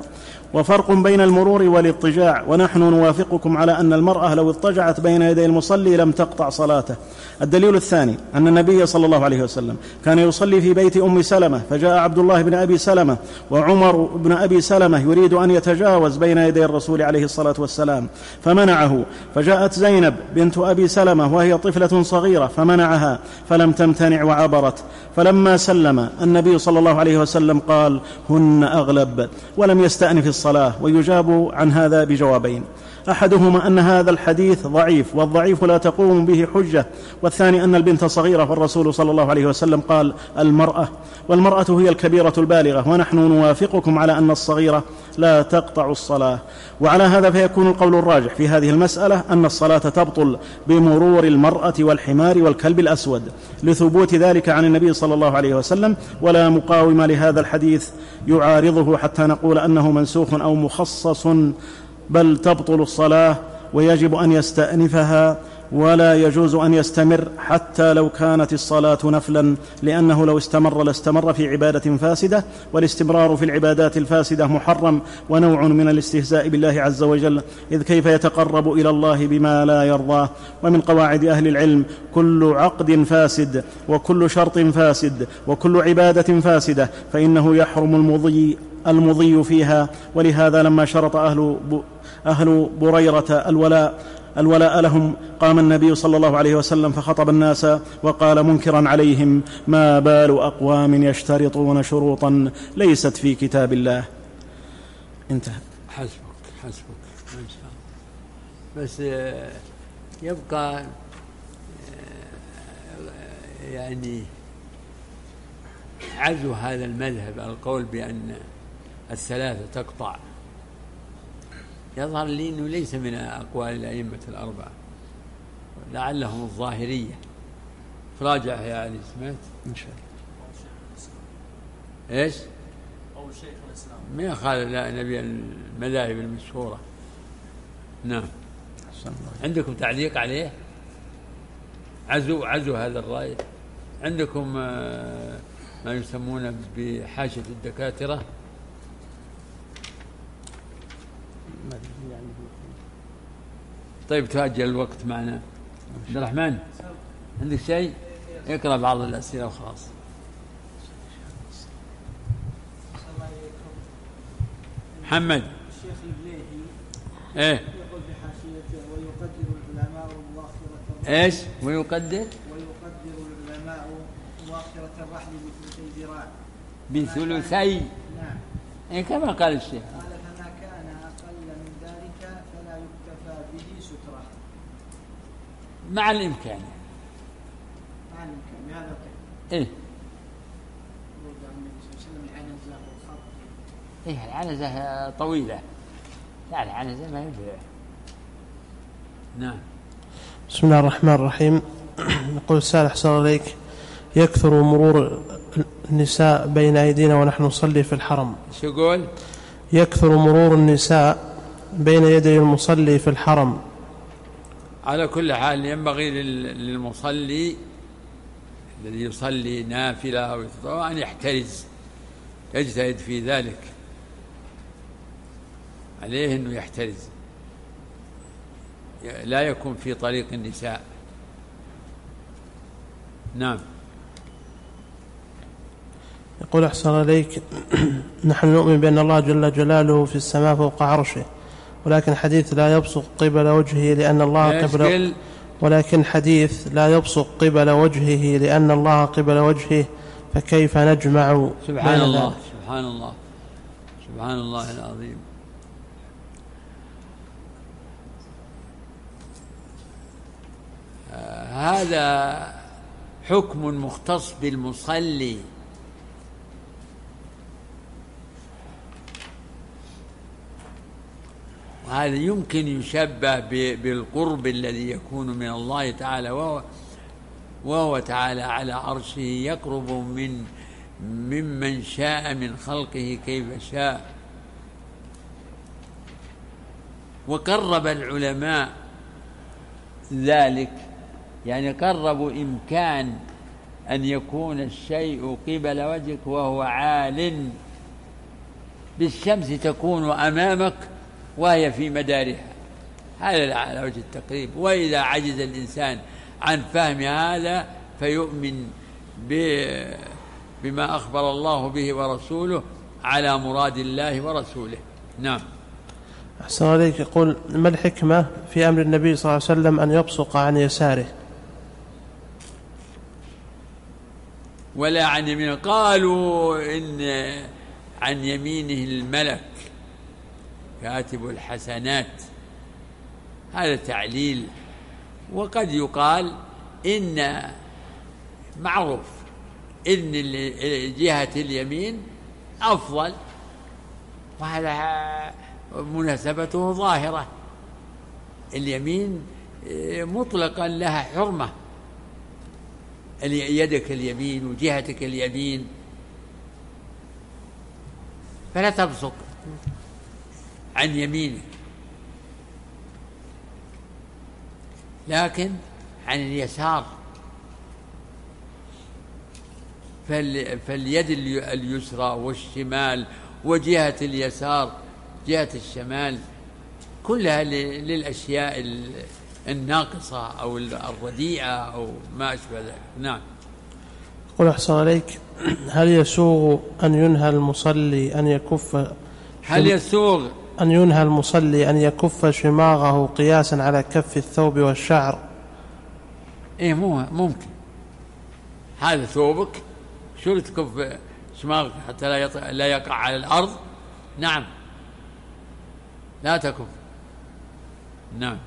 وفرق بين المرور والاضطجاع، ونحن نوافقكم على أن المرأة لو اضطجعت بين يدي المصلي لم تقطع صلاته. الدليل الثاني أن النبي صلى الله عليه وسلم كان يصلي في بيت أم سلمة، فجاء عبد الله بن أبي سلمة وعمر بن أبي سلمة يريد أن يتجاوز بين يدي الرسول عليه الصلاة والسلام فمنعه، فجاءت زينب بنت أبي سلمة وهي طفلة صغيرة فمنعها فلم تمتنع وعبرت، فلما سلم النبي صلى الله عليه وسلم قال: هن أغلب، ولم يستأنف الصلاة. ويجاب عن هذا بجوابين: أحدهما أن هذا الحديث ضعيف، والضعيف لا تقوم به حجة، والثاني أن البنت صغيرة، والرسول صلى الله عليه وسلم قال: المرأة، والمرأة هي الكبيرة البالغة، ونحن نوافقكم على أن الصغيرة لا تقطع الصلاة. وعلى هذا فيكون القول الراجح في هذه المسألة أن الصلاة تبطل بمرور المرأة والحمار والكلب الأسود، لثبوت ذلك عن النبي صلى الله عليه وسلم، ولا مقاوم لهذا الحديث يعارضه حتى نقول أنه منسوخ أو مخصص، بل تبطل الصلاة ويجب أن يستأنفها، ولا يجوز أن يستمر حتى لو كانت الصلاة نفلا، لأنه لو استمر لاستمر في عبادة فاسدة، والاستمرار في العبادات الفاسدة محرم ونوع من الاستهزاء بالله عز وجل، إذ كيف يتقرب إلى الله بما لا يرضاه. ومن قواعد أهل العلم: كل عقد فاسد، وكل شرط فاسد، وكل عبادة فاسدة، فإنه يحرم المضي المضي فيها. ولهذا لما شرط أهل, أهل بريرة الولاء الولاء لهم قام النبي صلى الله عليه وسلم فخطب الناس وقال منكرا عليهم: ما بال أقوام يشترطون شروطا ليست في كتاب الله. انتهى. حسبك حسبك إن شاء الله. بس يبقى يعني عزو هذا المذهب القول بأن الثلاثة تقطع، يظهر لي أنه ليس من أقوال الأئمة الأربعة، لعلهم الظاهرية. فراجع يا علي، سمعت إن شاء الله. إيش؟ أو شيخ الإسلام ما قال لا نبي المذاهب المشهورة. نعم. عندكم تعليق عليه؟ عزو عزو هذا الرأي. عندكم ما يسمونه بحاشية الدكاترة؟ طيب تأجل الوقت معنا. عبد الرحمن عندك شيء؟ اقرأ بعض الأسئلة وخلاص. محمد الشيخ البليهي ايه يقول بحاشيته: ويقدر العلماء مؤخرة ايش ويقدر ويقدر العلماء مؤخرة الرحل بثلثي ذراع بثلثي. نعم. إيه كما قال الشيخ. قال: فما كان أقل من ذلك فلا يكتفى به سترة مع الإمكان. مع الإمكان بهذا القيد. إيه يقول النبي صلى الله عليه وسلم: العنزة والخط. إيه العنزة طويلة، لا العنزة ما ينفع. نعم. بسم الله الرحمن الرحيم. يقول السائل: أحسن عليك، يكثر مرور النساء بين أيدينا ونحن نصلي في الحرم. شو يقول؟ يكثر مرور النساء بين يدي المصلي في الحرم. على كل حال ينبغي للمصلي الذي يصلي نافلة أو يتطوع أن يحترز، يجتهد في ذلك، عليه أنه يحترز، لا يكون في طريق النساء. نعم. يقول: أحسن عليك، نحن نؤمن بأن الله جل جلاله في السماء فوق عرشه، ولكن حديث لا يبصق قبل وجهه لأن الله قبل ولكن حديث لا يبصق قبل وجهه لأن الله قبل وجهه، فكيف نجمع؟ سبحان الله سبحان الله سبحان الله العظيم. آه هذا حكم مختص بالمصلي، وهذا يمكن يشبه بالقرب الذي يكون من الله تعالى، وهو, وهو تعالى على عرشه يقرب من ممن شاء من خلقه كيف شاء. وقرب العلماء ذلك، يعني قربوا إمكان أن يكون الشيء قبل وجهك وهو عال، بالشمس تكون أمامك وهي في مدارها، هذا على وجه التقريب. وإذا عجز الإنسان عن فهم هذا فيؤمن بما أخبر الله به ورسوله على مراد الله ورسوله. نعم. أحسن عليك. يقول: ما الحكمة في أمر النبي صلى الله عليه وسلم أن يبصق عن يساره ولا عن يمينه؟ قالوا إن عن يمينه الملك كاتب الحسنات، هذا تعليل. وقد يقال إن معروف إن جهة اليمين أفضل، وهذا مناسبته ظاهرة. اليمين مطلقا لها حرمة، يدك اليمين وجهتك اليمين، فلا تبصق عن يمينك، لكن عن اليسار. فاليد اليسرى والشمال وجهة اليسار جهة الشمال كلها للأشياء الناقصة أو الرديئة أو ما أشبه ذلك. نعم. قل أحسن عليك: هل يسوغ أن ينهى المصلي أن يكف هل يسوغ أن ينهى المصلي أن يكف شماغه قياسا على كف الثوب والشعر؟ إيه مو ممكن. هذا ثوبك، شو تكف شماغك حتى لا لا يقع على الأرض؟ نعم، لا تكف. نعم.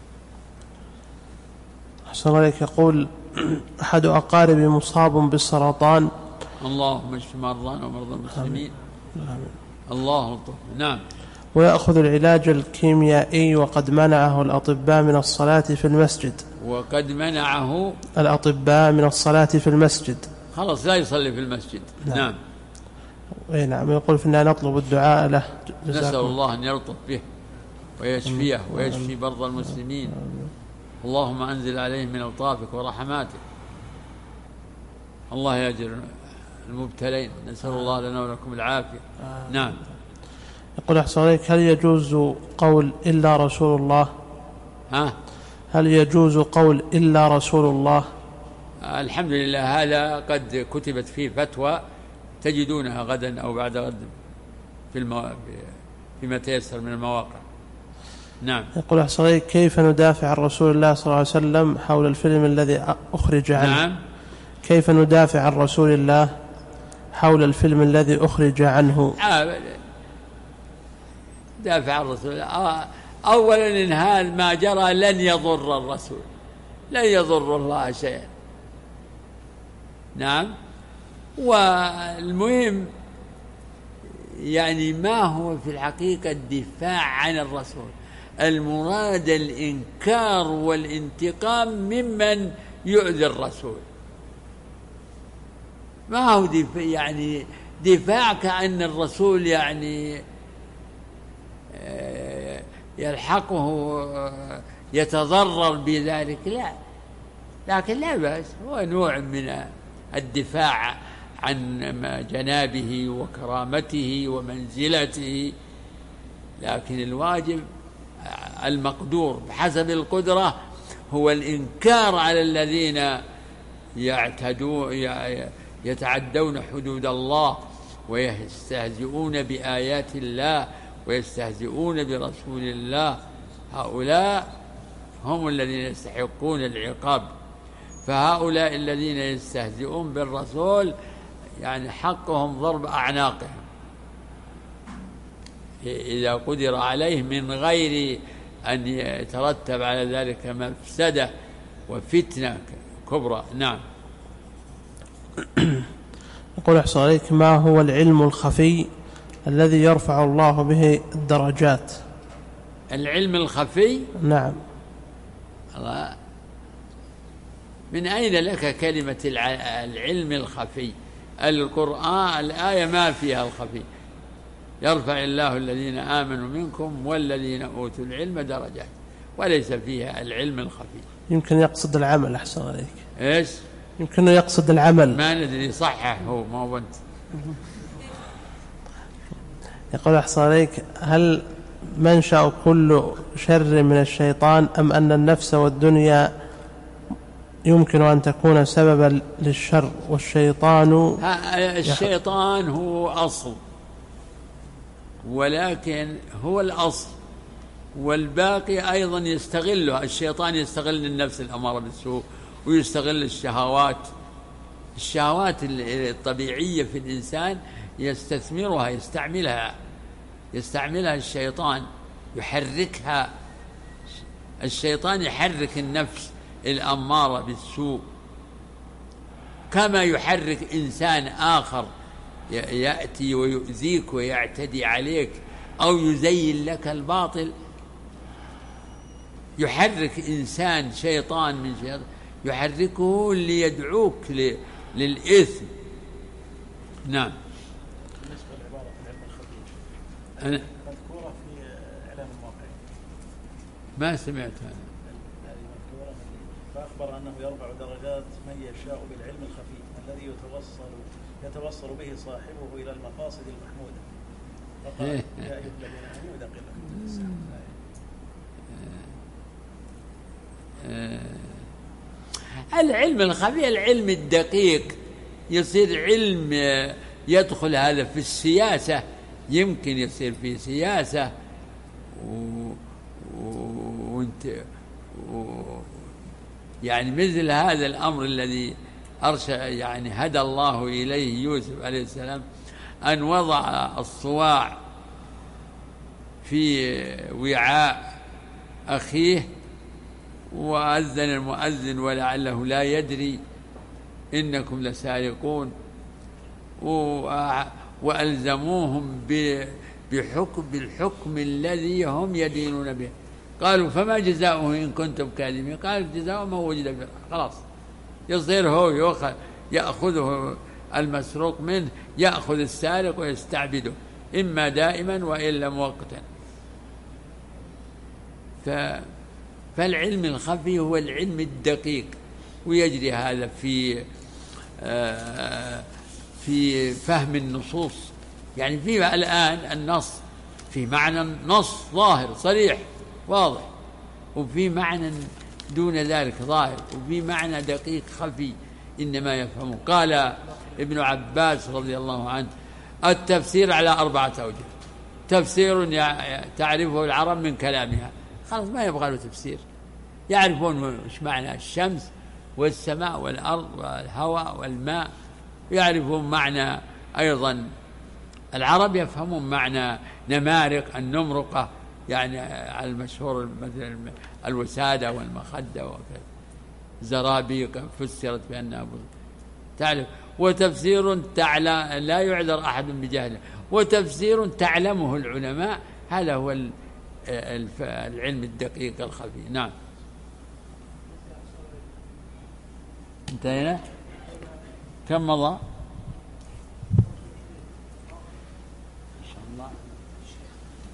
أحسن عليك. يقول: أحد أقاربي مصاب بالسرطان. اللهم اشف مرضانا ومرضى المسلمين. الله لطف. نعم. ويأخذ العلاج الكيميائي وقد منعه الأطباء من الصلاة في المسجد. وقد منعه الأطباء من الصلاة في المسجد. خلاص لا يصلي في المسجد. نعم. نعم. أي نعم. يقول: فإننا نطلب الدعاء له. نسأل الله أن يلطف به ويشفيه ويشفي مرضى المسلمين. اللهم أنزل عليهم من لطافك ورحماتك. الله يجر المبتلين. نسأل الله لنا ولكم العافية. نعم. يقول: أحسن عليك: هل يجوز قول إلا رسول الله؟ ها؟ هل يجوز قول إلا رسول الله؟ الحمد لله، هذا قد كتبت فيه فتوى تجدونها غدا أو بعد غد في المو... فيما تيسر من المواقع. نعم. يقول: أحسن عليك: كيف ندافع عن رسول الله صلى الله عليه وسلم حول الفيلم الذي أخرج عنه؟ نعم. كيف ندافع عن رسول الله حول الفيلم الذي أخرج عنه؟ آه دافع عن الرسول. آه أولا إن هذا ما جرى لن يضر الرسول، لن يضر الله شيئا. نعم. والمهم يعني ما هو في الحقيقة الدفاع عن الرسول، المراد الإنكار والانتقام ممن يؤذي الرسول. ما هو دفاع يعني دفاع كأن الرسول يعني يلحقه يتضرر بذلك، لا، لكن لا بأس، هو نوع من الدفاع عن جنابه وكرامته ومنزلته، لكن الواجب المقدور بحسب القدرة هو الإنكار على الذين يعتدون يتعدون حدود الله ويستهزئون بآيات الله ويستهزئون برسول الله. هؤلاء هم الذين يستحقون العقاب. فهؤلاء الذين يستهزئون بالرسول يعني حقهم ضرب أعناقهم إذا قدر عليه من غير أن يترتب على ذلك مفسدة وفتنة كبرى. نعم. يقول: أحسن عليك: ما هو العلم الخفي الذي يرفع الله به الدرجات؟ العلم الخفي؟ نعم. الله، من أين لك كلمة العلم الخفي؟ القرآن الآية ما فيها الخفي. يرفع الله الذين آمنوا منكم والذين أوتوا العلم درجات، وليس فيها العلم الخفي. يمكن يقصد العمل. أحسن عليك. إيش؟ يمكن يقصد العمل. ما ندري، صحح هو ما هو أنت. يقول أحسن عليك، هل منشأ كل شر من الشيطان أم أن النفس والدنيا يمكن أن تكون سببا للشر والشيطان؟ الشيطان هو أصل، ولكن هو الأصل، والباقي أيضا يستغله الشيطان. يستغل النفس الأمارة بالسوء، ويستغل الشهوات الشهوات الطبيعية في الإنسان، يستثمرها يستعملها يستعملها الشيطان، يحركها. الشيطان يحرك النفس الأمارة بالسوء كما يحرك إنسان آخر يأتي ويؤذيك ويعتدي عليك أو يزين لك الباطل. يحرك إنسان شيطان من شيطان يحركه ليدعوك للإثم. نعم. بالنسبة لعبارة العلم الخفي أنا مذكورة في إعلام الموقع، ما سمعت هذا. هذه مذكورة، فأخبر أنه يرفع درجات من يشاء بالعلم الخفي الذي يتوصل يتوصل به صاحبه إلى المقاصد المحمودة. فقال يا أيها الذين آمنوا إذا قيل لكم تفسحوا. العلم الخفي العلم الدقيق يصير علم، يدخل هذا في السياسة، يمكن يصير في سياسة و... وانت و... يعني مثل هذا الأمر الذي أرشد يعني هدى الله إليه يوسف عليه السلام، أن وضع الصواع في وعاء أخيه، وأذن المؤذن ولعله لا يدري إنكم لسارقون، وألزموهم بحكم بالحكم الذي هم يدينون به. قالوا فما جزاؤه إن كنتم كاذبين؟ قال جزاؤه ما وجد به. خلاص يصير هو يأخذه المسروق منه، يأخذ السارق ويستعبده إما دائما وإلا مؤقتا. ف فالعلم الخفي هو العلم الدقيق، ويجري هذا في في فهم النصوص. يعني في الآن النص في معنى نص ظاهر صريح واضح، وفي معنى دون ذلك ظاهر، وفي معنى دقيق خفي إنما يفهمه. قال ابن عباس رضي الله عنه التفسير على أربعة أوجه: تفسير تعرفه العرب من كلامها، خلاص ما يبغى له تفسير، يعرفون ايش معنى الشمس والسماء والأرض والهواء والماء، يعرفون معنى أيضا العرب يفهمون معنى نمارق النمرقة، يعني على المشهور مثل الوسادة والمخدة وكذا، زرابيق فسرت بأنها تعرف. وتفسير تعلم لا يعذر أحد بجهله، وتفسير تعلمه العلماء، هذا هو العلم الدقيق الخفي. نعم. انتهينا. كم مضى؟ إن شاء الله